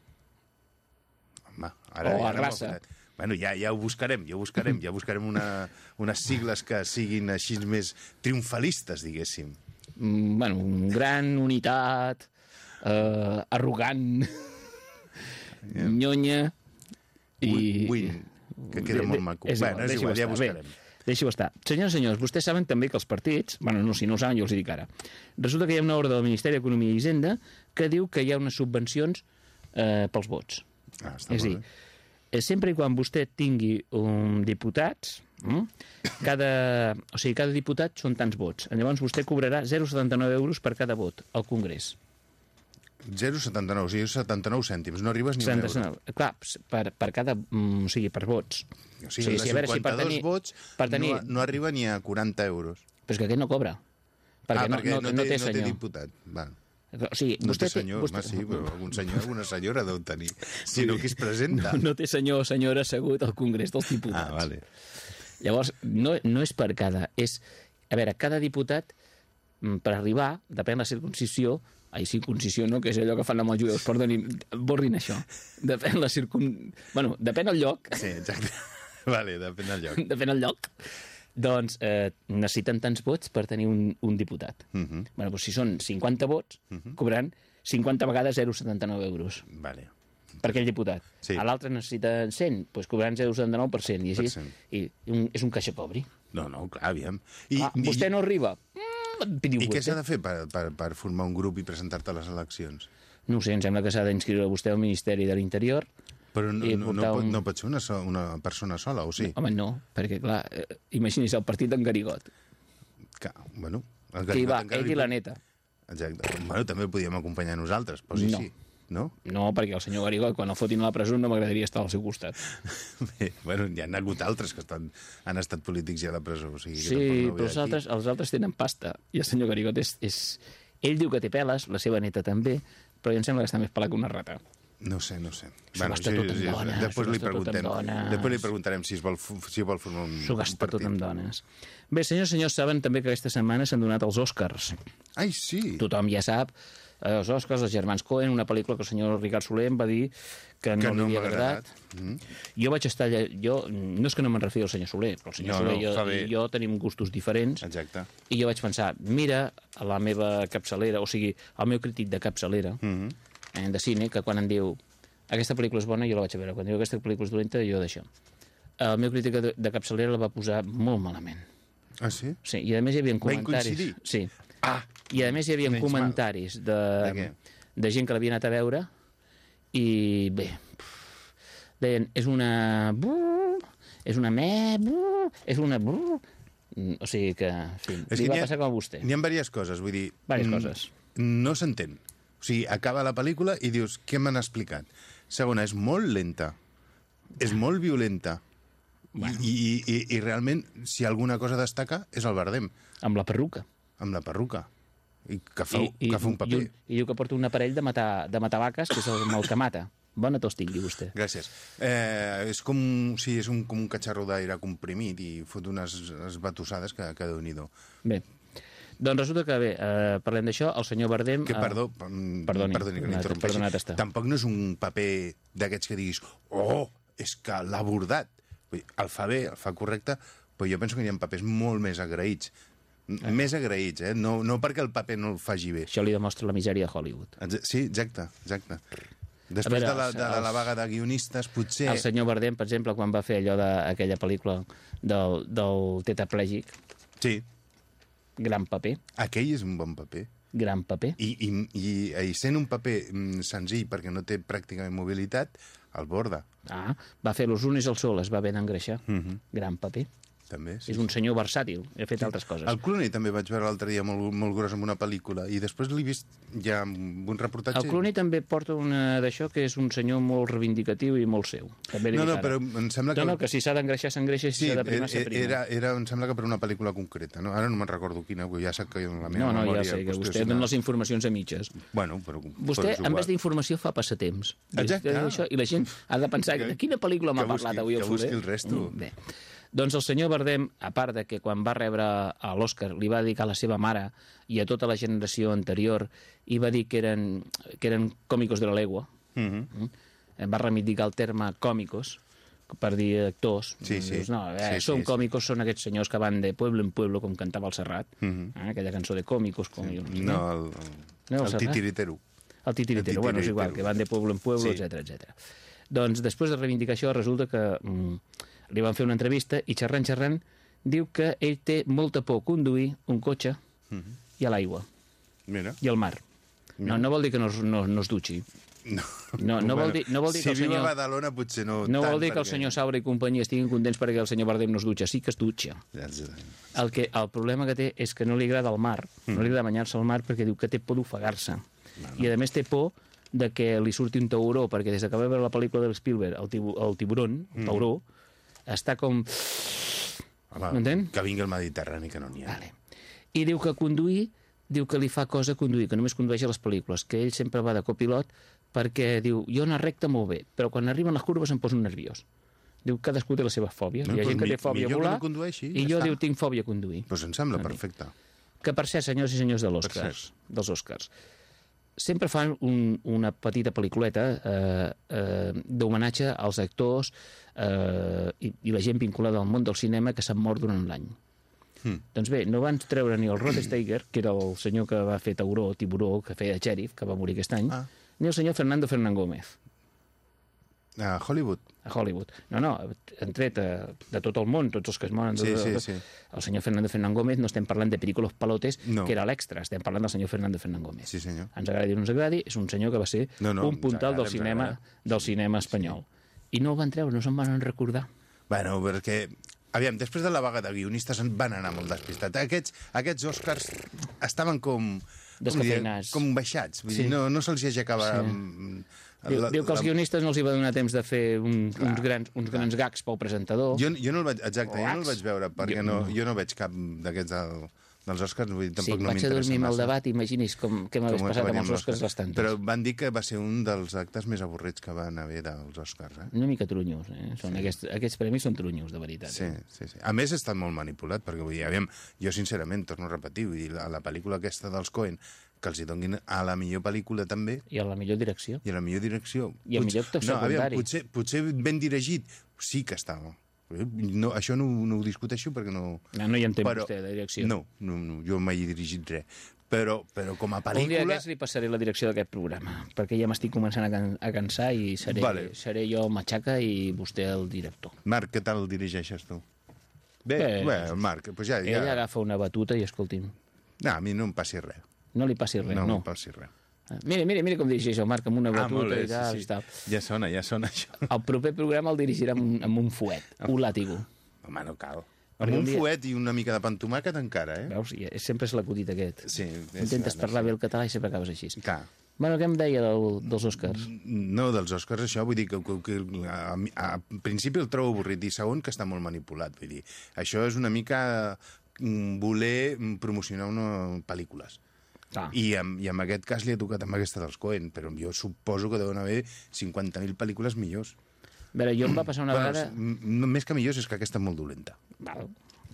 Home, ara o arrasa. Bueno, ja ho buscarem, ja buscarem unes sigles que siguin així més triomfalistes, diguéssim. Bueno, gran, unitat, arrogant, nyonya i... Win, que queda molt maco. Bueno, és igual, ja buscarem. Deixi-ho estar. Senyors i senyors, vostès saben també que els partits... Bueno, no, si no ho saben, jo els ho dic ara. Resulta que hi ha una ordre del Ministeri d'Economia i Hisenda que diu que hi ha unes subvencions pels vots. Ah, està és a dir, sempre i quan vostè tingui diputats, cada diputat són tants vots. Llavors vostè cobrarà 0,79 euros per cada vot al Congrés. 0,79, o sigui, 79 cèntims, no arribes ni a un euro. Clar, per cada... O sigui, per vots. O sigui, si 52 vots no arriba ni a 40 euros. Però és que aquest no cobra. Perquè no té senyor. diputat. Va. O sigui, no té senyor, sí, però algun senyor, alguna senyora deu tenir. Si no, qui es presenta? No té senyor o senyora assegut al Congrés dels Diputats. Ah, vale. Llavors, no és per cada... A veure, cada diputat, per arribar, depèn de la circuncisió, circuncisió no, que és allò que fan amb els jueus, perdonin, borrin això. Depèn la Bueno, depèn el lloc. Sí, exacte. Vale, depèn el lloc. Depèn el lloc. Doncs necessiten tants vots per tenir un diputat. Bueno, doncs si són 50 vots, cobraran 50 vegades 0,79 euros. Vale. Per aquell diputat. Sí. A l'altre necessita 100, doncs cobraran 0,79%. I així és un caixa pobri. No, clar, aviam. Vostè no arriba. I què s'ha de fer per formar un grup i presentar-te a les eleccions? No ho sé, em sembla que s'ha d'inscriure vostè al Ministeri de l'Interior. Però i portar no pot ser una persona sola, o sí? Home, no, perquè, clar, imagini's el partit d'en Garigot, Que, bueno, el que hi va Garigot encara ell i la neta. Exacte. Bueno, també el podíem acompanyar nosaltres, però sí, No. sí. No? No, perquè el senyor Garigot, quan el fotin a la presó, no m'agradaria estar al seu costat. Bé, bueno, hi ha hagut altres que han estat polítics ja a la presó. O sigui, que Sí, tampoc no ve però d'aquí. els altres tenen pasta. I el senyor Garigot és... Ell diu que té peles, la seva neta també, però em sembla que està més pelat que una rata. No sé. S'ho gasta tot en dones, Després s'ho li gasta tot en dones. Després li preguntarem si vol formar un S'ho gasta partit. tot amb dones. Bé, senyors, saben també que aquesta setmana s'han donat els Oscars. Ai, sí. Tothom ja sap, els Oscars, els germans Coen, una pel·lícula que el senyor Ricard Soler em va dir que Que no no li m'ha havia agradat. Jo vaig estar allà... No és que no me'n refiï al senyor Soler, però el senyor No, Soler fa bé. i jo tenim gustos diferents. Exacte. I jo vaig pensar, mira a la meva capçalera, o sigui, el meu crític de capçalera, de cine, que quan em diu aquesta pel·lícula és bona, jo la vaig a veure. Quan diu aquesta pel·lícula és dolenta, jo d'això. El meu crític de capçalera la va posar molt malament. Ah, sí? Sí, i a més hi havia comentaris... coincidir? Sí. Ah! I a més hi havia Menys comentaris De què? de gent que l'havia anat a veure i bé, deien, és una... és una és una... O sigui que, en fi, És li que va passar com a vostè. N'hi ha diverses coses, vull dir... Diverses coses. No s'entén. O sigui, acaba la pel·lícula i dius, què m'han explicat? Segona, és molt lenta. És molt violenta. Bueno. I realment, si alguna cosa destaca, és el Bardem, Amb la perruca. amb la perruca. I que fa un paper. I diu que porta un aparell de matar vaques, que és el que mata. Bona tos tingui, vostè. Gràcies. És com, sí, és com un catxarro d'aire comprimit i fot unes batussades que Déu-n'hi-do. Bé, doncs resulta que, bé, parlem d'això, el senyor Bardem... Que, perdoni que l'interrompeixi. Perdonat està. Tampoc no és un paper d'aquests que diguis és que l'ha abordat. Vull dir, el fa bé, el fa correcte, però jo penso que hi ha papers molt més agraïts. Més agraïts, no perquè el paper no el faci bé. Això li demostra la misèria de Hollywood. Sí, exacte. Després veure, de la vaga de guionistes, potser... El senyor Bardem, per exemple, quan va fer allò d'aquella pel·lícula del tetraplègic, Sí, gran paper, aquell és un bon paper. gran paper. I sent un paper senzill perquè no té pràcticament mobilitat, el borda. Va fer Los lunes al sol, es va ben engreixar. Gran paper. També, sí. És un senyor versàtil, ha fet altres coses. El Clooney també vaig veure l'altre dia molt gros en una pel·lícula i després l'he vist ja en un reportatge... El Clooney també porta una d'això que és un senyor molt reivindicatiu i molt seu. També li dic ara. però em sembla que... No, que si s'ha d'engreixar, s'engreixa, i si Sí, s'ha de primar, s'aprima. em sembla que per una pel·lícula concreta, no? Ara no me'n recordo quina, perquè ja sap que la meva No, memòria... ja sé, que doncs, vostè és una- dona les informacions a mitges. Bueno, però... Vostè, però és en igual. vez d'informació, fa passatemps. Exacte. Això, I la gent ha de pensar de quina pel·lícula m'ha que busqui- parlat avui el que busqui Soler. el resto. Bé. Doncs el senyor Bardem, a part de que quan va rebre l'Oscar li va dedicar a la seva mare i a tota la generació anterior i va dir que eren còmicos de la legua, va reivindicar el terme còmicos per dir actors. Sí. Dius, no, Sí, són sí. còmicos, són aquests senyors que van de pueblo en pueblo, com cantava el Serrat, aquella cançó de còmicos. Com, No, No, el Serrat? titiritero. El titiritero, bueno, és igual, que van de pueblo en pueblo, Sí. etc. Doncs després de reivindicar això, resulta que li van fer una entrevista i xerrant, diu que ell té molta por a conduir un cotxe i a l'aigua, Mira. i al mar. No vol dir que no es dutxi. No vol dir Si que el viu a senyor... Badalona potser no No tant, vol dir que el perquè- senyor Saura i companyia estiguin contents perquè el senyor Bardem no es dutxa. Sí que es dutxa. El problema que té és que no li agrada el mar, no li agrada banyar-se al mar perquè diu que té por d'ofegar-se. I a més té por de que li surti un tauró, perquè des que va veure la pel·lícula de Spielberg, el tiburón, el tauró, està com... Home, M'entén? que vingui al Mediterrani, que no n'hi ha. Vale. I diu que conduir, diu que li fa cosa conduir, que només condueix a les pel·lícules, que ell sempre va de copilot perquè diu, jo anar recte molt bé, però quan arriben les curves em poso nerviós. Diu, cadascú té la seva fòbia. No, Hi ha doncs gent que té fòbia a millor que volar no condueixi, i ja jo, està. diu, tinc fòbia a conduir. Doncs em sembla perfecte. Que, per cert, senyors i senyors dels Oscars, sempre fan una petita pel·lículeta d'homenatge als actors i la gent vinculada al món del cinema que s'han mort durant l'any. Doncs bé, no van treure ni el Rod Steiger, que era el senyor que va fer Tiburó, que feia Sheriff, que va morir aquest any, ni el senyor Fernando Fernán Gómez, A Hollywood. a Hollywood. No, han tret de tot el món, tots els que es moren. Sí. El senyor Fernando Fernán Gómez, no estem parlant de Películos Palotes, No. que era l'extra, estem parlant del senyor Fernando Fernán Gómez. Sí, senyor. Ens agradi o no ens agradi, és un senyor que va ser No, un puntal ens agrada, del cinema espanyol. I no el van treure, no se'n van recordar. Bueno, perquè... Aviam, després de la vaga de guionistes van anar molt despistats. Aquests Oscars estaven com... Descafeinats. Com baixats. Vull dir, no se'ls aixecava... Diu que als guionistes no els hi va donar temps de fer uns grans gags pel presentador. Jo no el vaig... Exacte, jo no el vaig veure, perquè jo no veig cap d'aquests dels Oscars. Vull dir, tampoc no vaig a dormir amb el massa. debat, imagini's què m'hagués passat amb els Oscars l'estant. Però van dir que va ser un dels actes més avorrits que van haver dels Oscars, Una mica trunyos, Són aquests premis són trunyos, de veritat. Sí. A més, està molt manipulat, perquè vull dir, aviam, jo sincerament, torno a repetir, vull dir, la pel·lícula aquesta dels Coen, que els hi donguin a la millor pel·lícula també. I a la millor direcció. I a la millor direcció. I el millor actor secundari. Potser ben dirigit, sí que estava. No, això no ho discuteixo perquè no... No hi entén vostè, de direcció. No, jo mai he dirigit res. Però com a pel·lícula... Un dia aquests li passaré la direcció d'aquest programa, perquè ja m'estic començant a cansar i seré jo Matxaca i vostè el director. Marc, què tal el dirigeixes tu? Bé, Marc, doncs ja... Ell agafa una batuta i escolti'm. No, a mi no em passi res. No li passi res, no. No em passi res. Mira com dirigeix el Marc, amb una batuta i tal. Sí. Ja sona això. El proper programa el dirigirà amb un fuet, un làtigo. Home, no cal. Amb un fuet i una mica de pa amb tomàquet encara, Veus? Sempre és l'acudit aquest. Sí. Intentes parlar bé el català i sempre acabes així. Clar. Bueno, què em deia dels Oscars? No, dels Oscars, això, vull dir que a principi el trobo avorrit i segon que està molt manipulat, vull dir. Això és una mica voler promocionar pel·lícules. I en aquest cas li ha tocat amb aquesta dels Coen, però jo suposo que deuen haver 50.000 pel·lícules millors. A veure, jo em va passar una vegada... Més que millors, és que aquesta és molt dolenta. Val.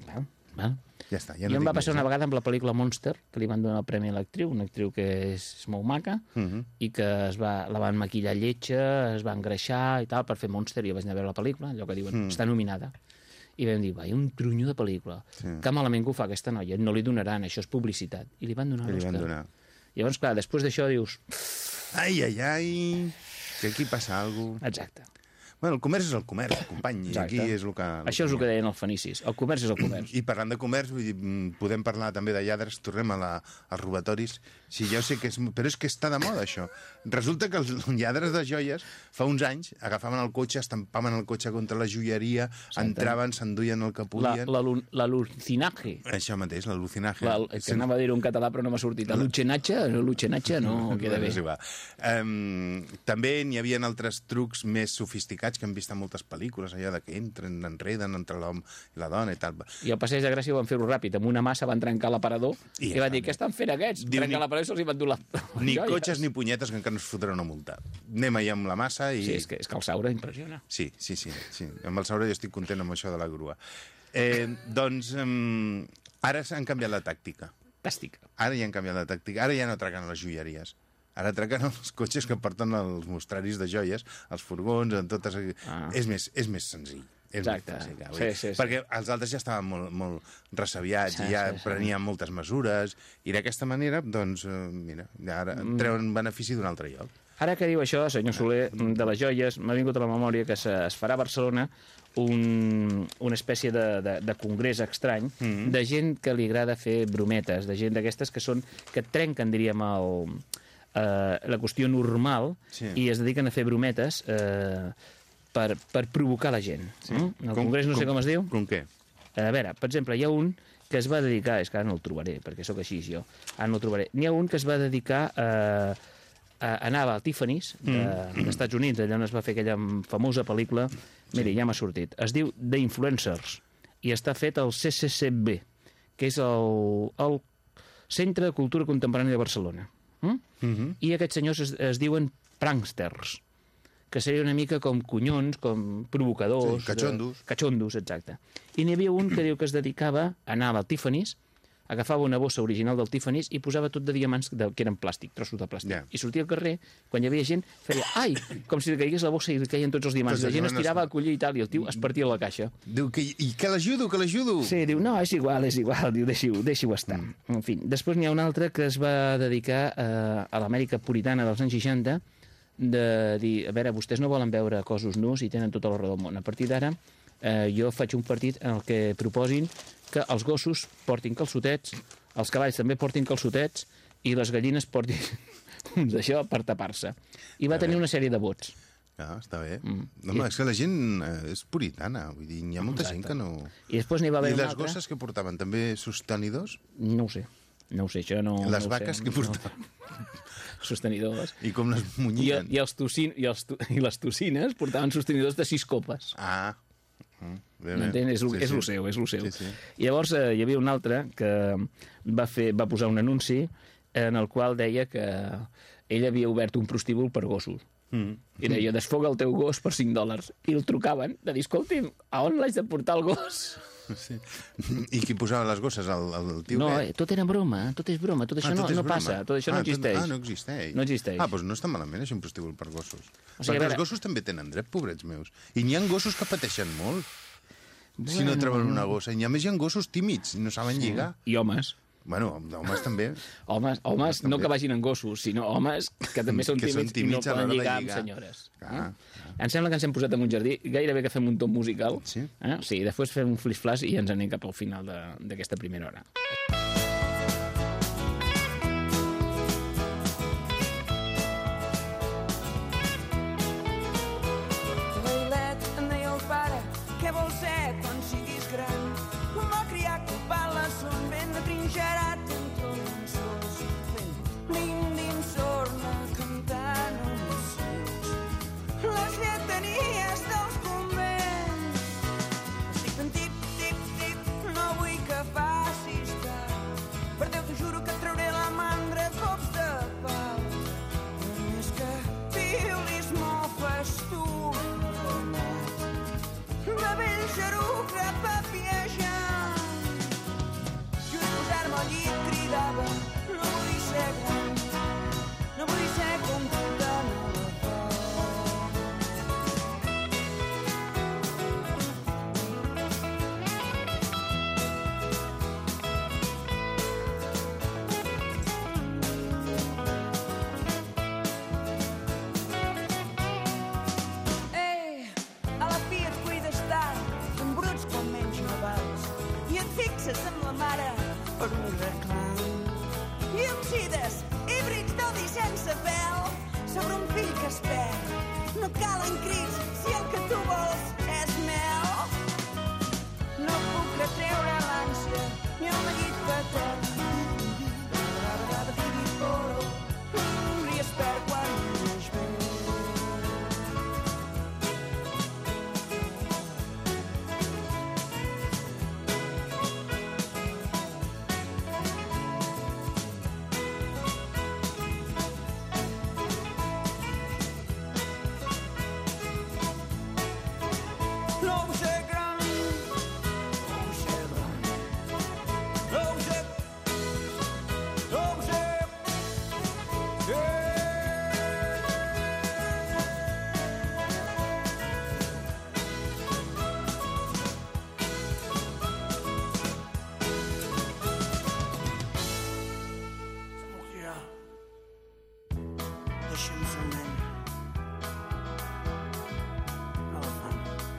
Ja està, jo em va passar una vegada amb la pel·lícula Monster, que li van donar el premi a l'actriu, una actriu que és molt maca, i que la van maquillar lletja, es va engreixar i tal, per fer Monster, i jo vaig anar a veure la pel·lícula, allò que diuen, està nominada. I vam dir, va, hi ha un trunyo de pel·lícula. Que malament que ho fa aquesta noia, no li donaran, això és publicitat. I li van donar l'Òscar. Llavors, clar, després d'això dius... Ai, que aquí passa alguna cosa. Exacte. Bueno, el comerç és el comerç, company, i aquí és el que... Això és el que deien els fenicis, el comerç és el comerç. I parlant de comerç, vull dir, podem parlar també de lladres, tornem als robatoris. Sí, ja ho sé que és... Però és que està de moda, això. Resulta que els lladres de joies, fa uns anys, agafaven el cotxe, estampaven el cotxe contra la joieria, entraven, s'enduien el que podien... L'alucinaje. Això mateix, l'alucinaje. Que anava a dir-ho en català, però no m'ha sortit. L'uchenatge no queda bé. També n'hi havia altres trucs més sofisticats que hem vist en moltes pel·lícules, allà de que enreden entre l'home i la dona i tal. I el Passeig de Gràcia ho van fer-ho ràpid. Amb una massa van trencar l'aparador i van dir, què estan fent aquests? Trencar l'aparador i se'ls hi van dur la... Ni cotxes ni punyetes, que encara ens fotran una multa. Anem allà amb la massa i... Sí, és que el Saura impressiona. Sí. Amb el Saura jo estic content amb això de la grua. Doncs ara s'han canviat la tàctica. Ara ja han canviat la tàctica. Ara ja no atraquen les joieries. Ara atraquen els cotxes que porten els mostraris de joies, els furgons, en totes... És més senzill. Exacte. Sí. Perquè els altres ja estaven molt ressabiats i ja prenien moltes mesures, i d'aquesta manera, doncs, mira, ara treuen benefici d'un altre lloc. Ara que diu això, senyor Soler, de les joies, m'ha vingut a la memòria que es farà a Barcelona una espècie de congrés estrany de gent que li agrada fer brometes, de gent d'aquestes que trenquen, diríem, la qüestió normal i es dediquen a fer brometes per provocar la gent. El congrés no sé com es diu. Com què? A veure, per exemple, hi ha un que es va dedicar... És que ara no el trobaré, perquè sóc així jo. Ara no el trobaré. N'hi ha un que es va dedicar anava al Tiffany's dels Estats Units, allà on es va fer aquella famosa pel·lícula. Miri, ja m'ha sortit. Es diu The Influencers i està fet al CCCB, que és el Centre de Cultura Contemporània de Barcelona. I aquests senyors es diuen pranksters, que seria una mica com cunyons, com provocadors... Sí, catxondos. Catxondos, exacte. I n'hi havia un que diu que es dedicava, anava al Tiffany's, agafava una bossa original del Tiffany's i posava tot de diamants que eren plàstic, trossos de plàstic. I sortia al carrer, quan hi havia gent, feia ai, com si li caigués la bossa i li caien tots els diamants. La gent es tirava a collir i tal, i el tio es partia la caixa. Diu, i que l'ajudo, que l'ajudo! Sí, diu, no, és igual, diu, deixi-ho estar. En fi, després n'hi ha un altre que es va dedicar a l'Amèrica puritana dels anys 60 de dir, a veure, vostès no volen veure cossos nus i tenen tota la raó del món. A partir d'ara, jo faig un partit en el que proposin que els gossos portin calçotets, els cavalls també portin calçotets i les gallines portin uns d'això per tapar-se. I va tenir una sèrie de vots. Ah, està bé. No, és que la gent és puritana, vull dir, hi ha molta gent que no... I després n'hi va haver I una les altra... gosses que portaven, també sostenidors? No ho sé, això no... Les no ho vaques sé, que portaven? Sostenidors. I com les munyien? I les tocines portaven sostenidors de 6 copes. Ah, bé, bé. M'entens? És lo seu. Sí, sí. I llavors hi havia un altre que va posar un anunci en el qual deia que ell havia obert un prostíbul per gossos. I deia, desfoga el teu gos per $5. I el trucaven de dir, escolti'm, a on l'haig de portar el gos? Sí. I qui posava les gosses? El tio No, què? tot era broma, tot és broma, tot això tot és no broma. passa, tot això no existeix. No existeix. No existeix. Doncs no està malament, això, un prostíbul per gossos. O sigui, Perquè a veure- els gossos també tenen dret, pobrets meus. I n'hi ha gossos que pateixen molt. Si no troben una gossa. I a més hi ha gossos tímids, no saben lligar. I homes. Bueno, homes també. Homes no que vagin en gossos, sinó homes que també són Que són tímids i no tímids a l'hora poden de lligar amb lligar. senyores. Clar, Em sembla que ens hem posat en un jardí, gairebé que fem un top musical. Sí. Sí, després fem un flash i ens anem cap al final d'aquesta primera hora. Bailet, em deia el pare, què vols ser quan siguis gran? Un va criar culpant la son ben atrinxerat entre els sols, fent l'indi sorna cantant uns seus. Les lletanies dels convents. Estic fent tip, tip, tip, no vull que facis tard. Per Déu t'ho juro que et trauré la mandra a cops de pau. Per més que violis mofes tu, de vell xeruc papiejant. Just posar-me al llit cridava, no vull ser gran, no vull ser com tu tan a la pau. Ei, a la fi et cuides tant, t'embruts quan menys no vals, i et fixes amb la mare per un reclam. I oxides híbrids d'odi sense pèl sobre un fill que es perd. No calen crits si el que tu vols és mel. No puc retreure l'ànsia ni el neguit patern. I es perd quan neix bé. No ho sé gran, no ho sé gran, no ho sé, no ho sé. Ja, deixa'm ser nen. No la fan.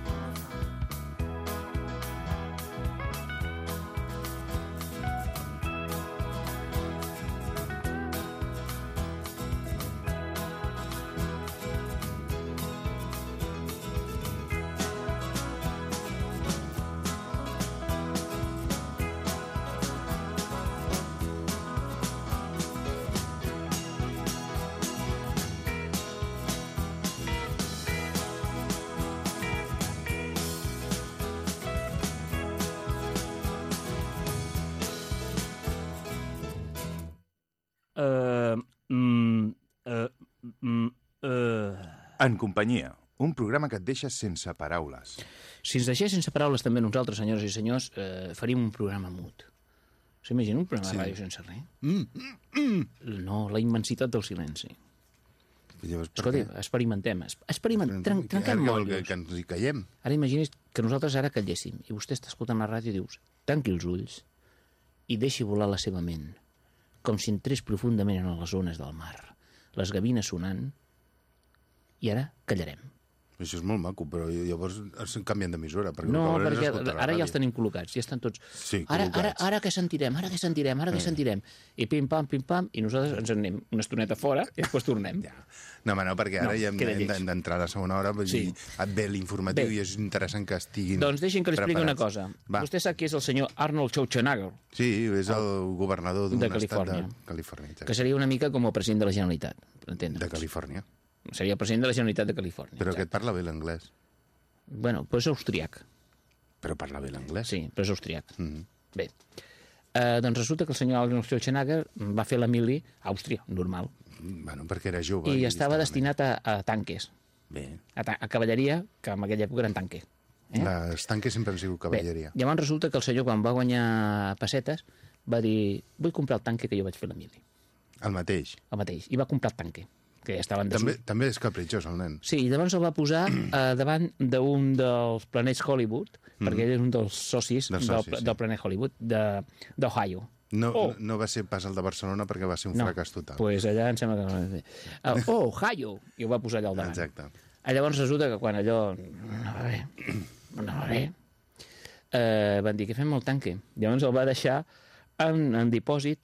En companyia, un programa que et deixa sense paraules. Si ens deixés sense paraules també nosaltres, senyores i senyors, faríem un programa mut. S'imagina un programa de ràdio sense res? No, la immensitat del silenci. Llavors, per Escolta, què? experimentem. Trenquem Ara motllos. que ens hi caiem. Ara imagini's que nosaltres ara calléssim i vostè està escoltant la ràdio i dius tanqui els ulls i deixi volar la seva ment, com si entrés profundament en les ones del mar, les gavines sonant, i ara callarem. Això és molt maco, però llavors es canvien d'emissora. No, perquè ara ja els tenim col·locats, ja estan tots... Sí, ara col·locats. què sentirem, ara què sentirem. I pim-pam, i nosaltres ens anem una estoneta fora i després tornem. Ja. No, perquè ara ja hem d'entrar a la segona hora, Sí. et ve l'informatiu i és interessant que estiguin Doncs deixin que li expliqui una preparats. cosa. Va. Vostè sap qui és el senyor Arnold Schwarzenegger, Sí, és el governador d'un De estat de Califòrnia. Califòrnia. exacte. que seria una mica com el president de la Generalitat, per entendre'ns. De Califòrnia. Seria el president de la Generalitat de Califòrnia. Però exacte. aquest parla bé l'anglès. Bueno, però és austríac. Però parla bé l'anglès. Sí, però és austríac. Mhm. Bé. Doncs resulta que el senyor Arnold Schwarzenegger va fer la mili a Àustria, normal. Bueno, perquè era jove. I estava destinat a tanques, Bé. a cavalleria, que en aquella època eren tanques. Les tanques sempre han sigut cavalleria. Bé, llavors resulta que el senyor, quan va guanyar pessetes, va dir, vull comprar el tanque que jo vaig fer la mili. El mateix. El mateix. I va comprar el tanque, que ja estava en desús. També és capritxós, el nen. Sí, i llavors el va posar davant d'un dels planets Hollywood, perquè ell és un dels socis, del planet Hollywood, d'Ohio. No va ser pas el de Barcelona perquè va ser un fracàs total. Doncs allà em sembla que... Ohio! I ho va posar allà al davant. Exacte. Llavors resulta que quan allò anava bé, van dir, què fem amb el tanque? Llavors el va deixar en dipòsit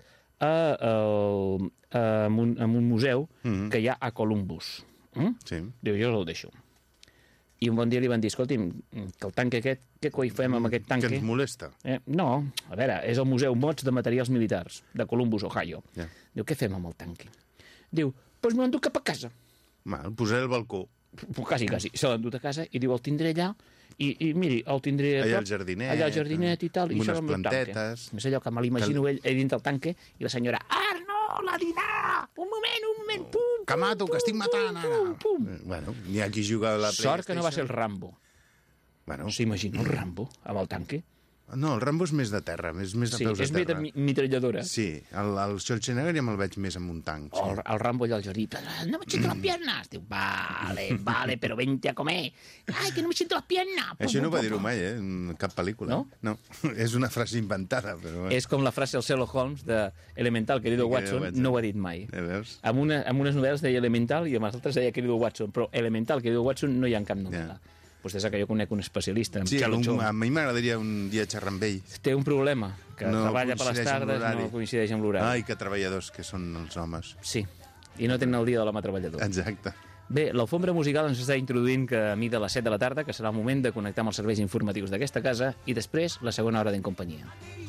en un museu que hi ha a Columbus. Sí. Diu, jo el deixo. I un bon dia li van dir, escolti'm, que el tanque aquest, què coi fem amb aquest tanque? Que ens molesta. No, a veure, és el Museu Mots de Materials Militars, de Columbus, Ohio. Ja. Diu, què fem amb el tanque? Diu, doncs me l'enduc cap a casa. El posaré al balcó. Quasi. Se l'ha endut a casa i diu, el tindré allà i miri, el tindré allà al jardinet. Allà al jardinet i tal. Amb i unes això amb el tanque. plantetes. És allò que me l'imagino ell dintre el tanque i la senyora, Arnold, la dinar! Un moment, pum! Que mato, que estic matant ara! Bueno, n'hi ha qui juga a la PlayStation. Sort que no va ser el Rambo. Bueno, S'imagina el Rambo amb el tanque? no, el Rambo és més de terra, més de Sí, peus a és més de terra. mitralladora. Sí, el Schwarzenegger ja me'l veig més amb un tanc. Sí. El Rambo allà al jardí, no me siento las piernas. Diu, vale, pero vente a comer. Ay, que no me siento las piernas. Això no va dir-ho mai, en cap pel·lícula. No? És una frase inventada, però... És com la frase del Sherlock Holmes de Elemental, querido Watson, no ho ha dit mai. Ja veus? Amb unes novel·les deia Elemental i amb les altres deia querido Watson, però Elemental, querido Watson, no hi ha en cap novel·la. Vostè sap que jo conec un especialista en Sí, Sherlock Holmes. a mi m'agradaria un dia xerrar amb ell. Té un problema, que No treballa per les coincideix amb tardes, l'horari. no coincideix amb l'horari. Ai, que treballadors que són els homes. Sí, i no tenen el dia de l'home treballador. Exacte. Bé, l'alfombra musical ens està introduint camí de les 7 de la tarda, que serà el moment de connectar amb els serveis informatius d'aquesta casa, i després la segona hora d'en companyia.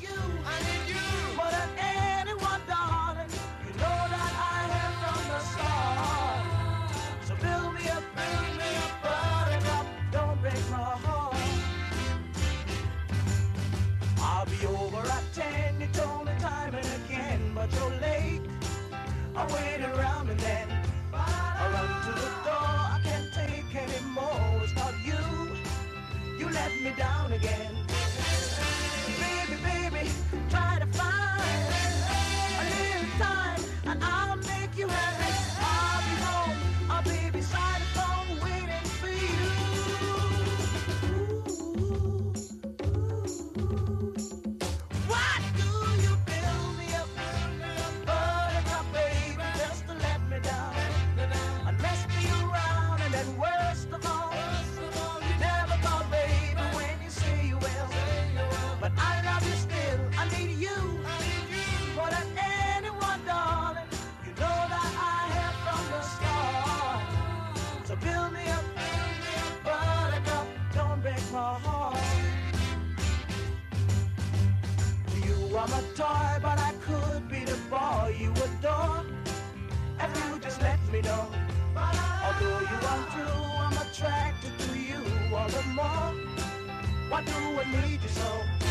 I'll be over at 10, you told me time and again, but you're late. I wait around and then I run to the door. I can't take anymore. It's not you. You let me down again. Baby, try to find a little time and I'll make you happy. I'll be home. I'll be beside the phone waiting for you. Why do you build me up, buttercup, baby, just to let me down? And mess me around, and then worst of all, you never thought, baby, when you say you will. But I love you still, I need you more than anyone, darling. You know that I have from the start. So build me up, buttercup, don't break my heart. You are my toy, but I could be the boy you adore. If you just let me know. Although you are true, I'm attracted to you all the more. Why do I need you so?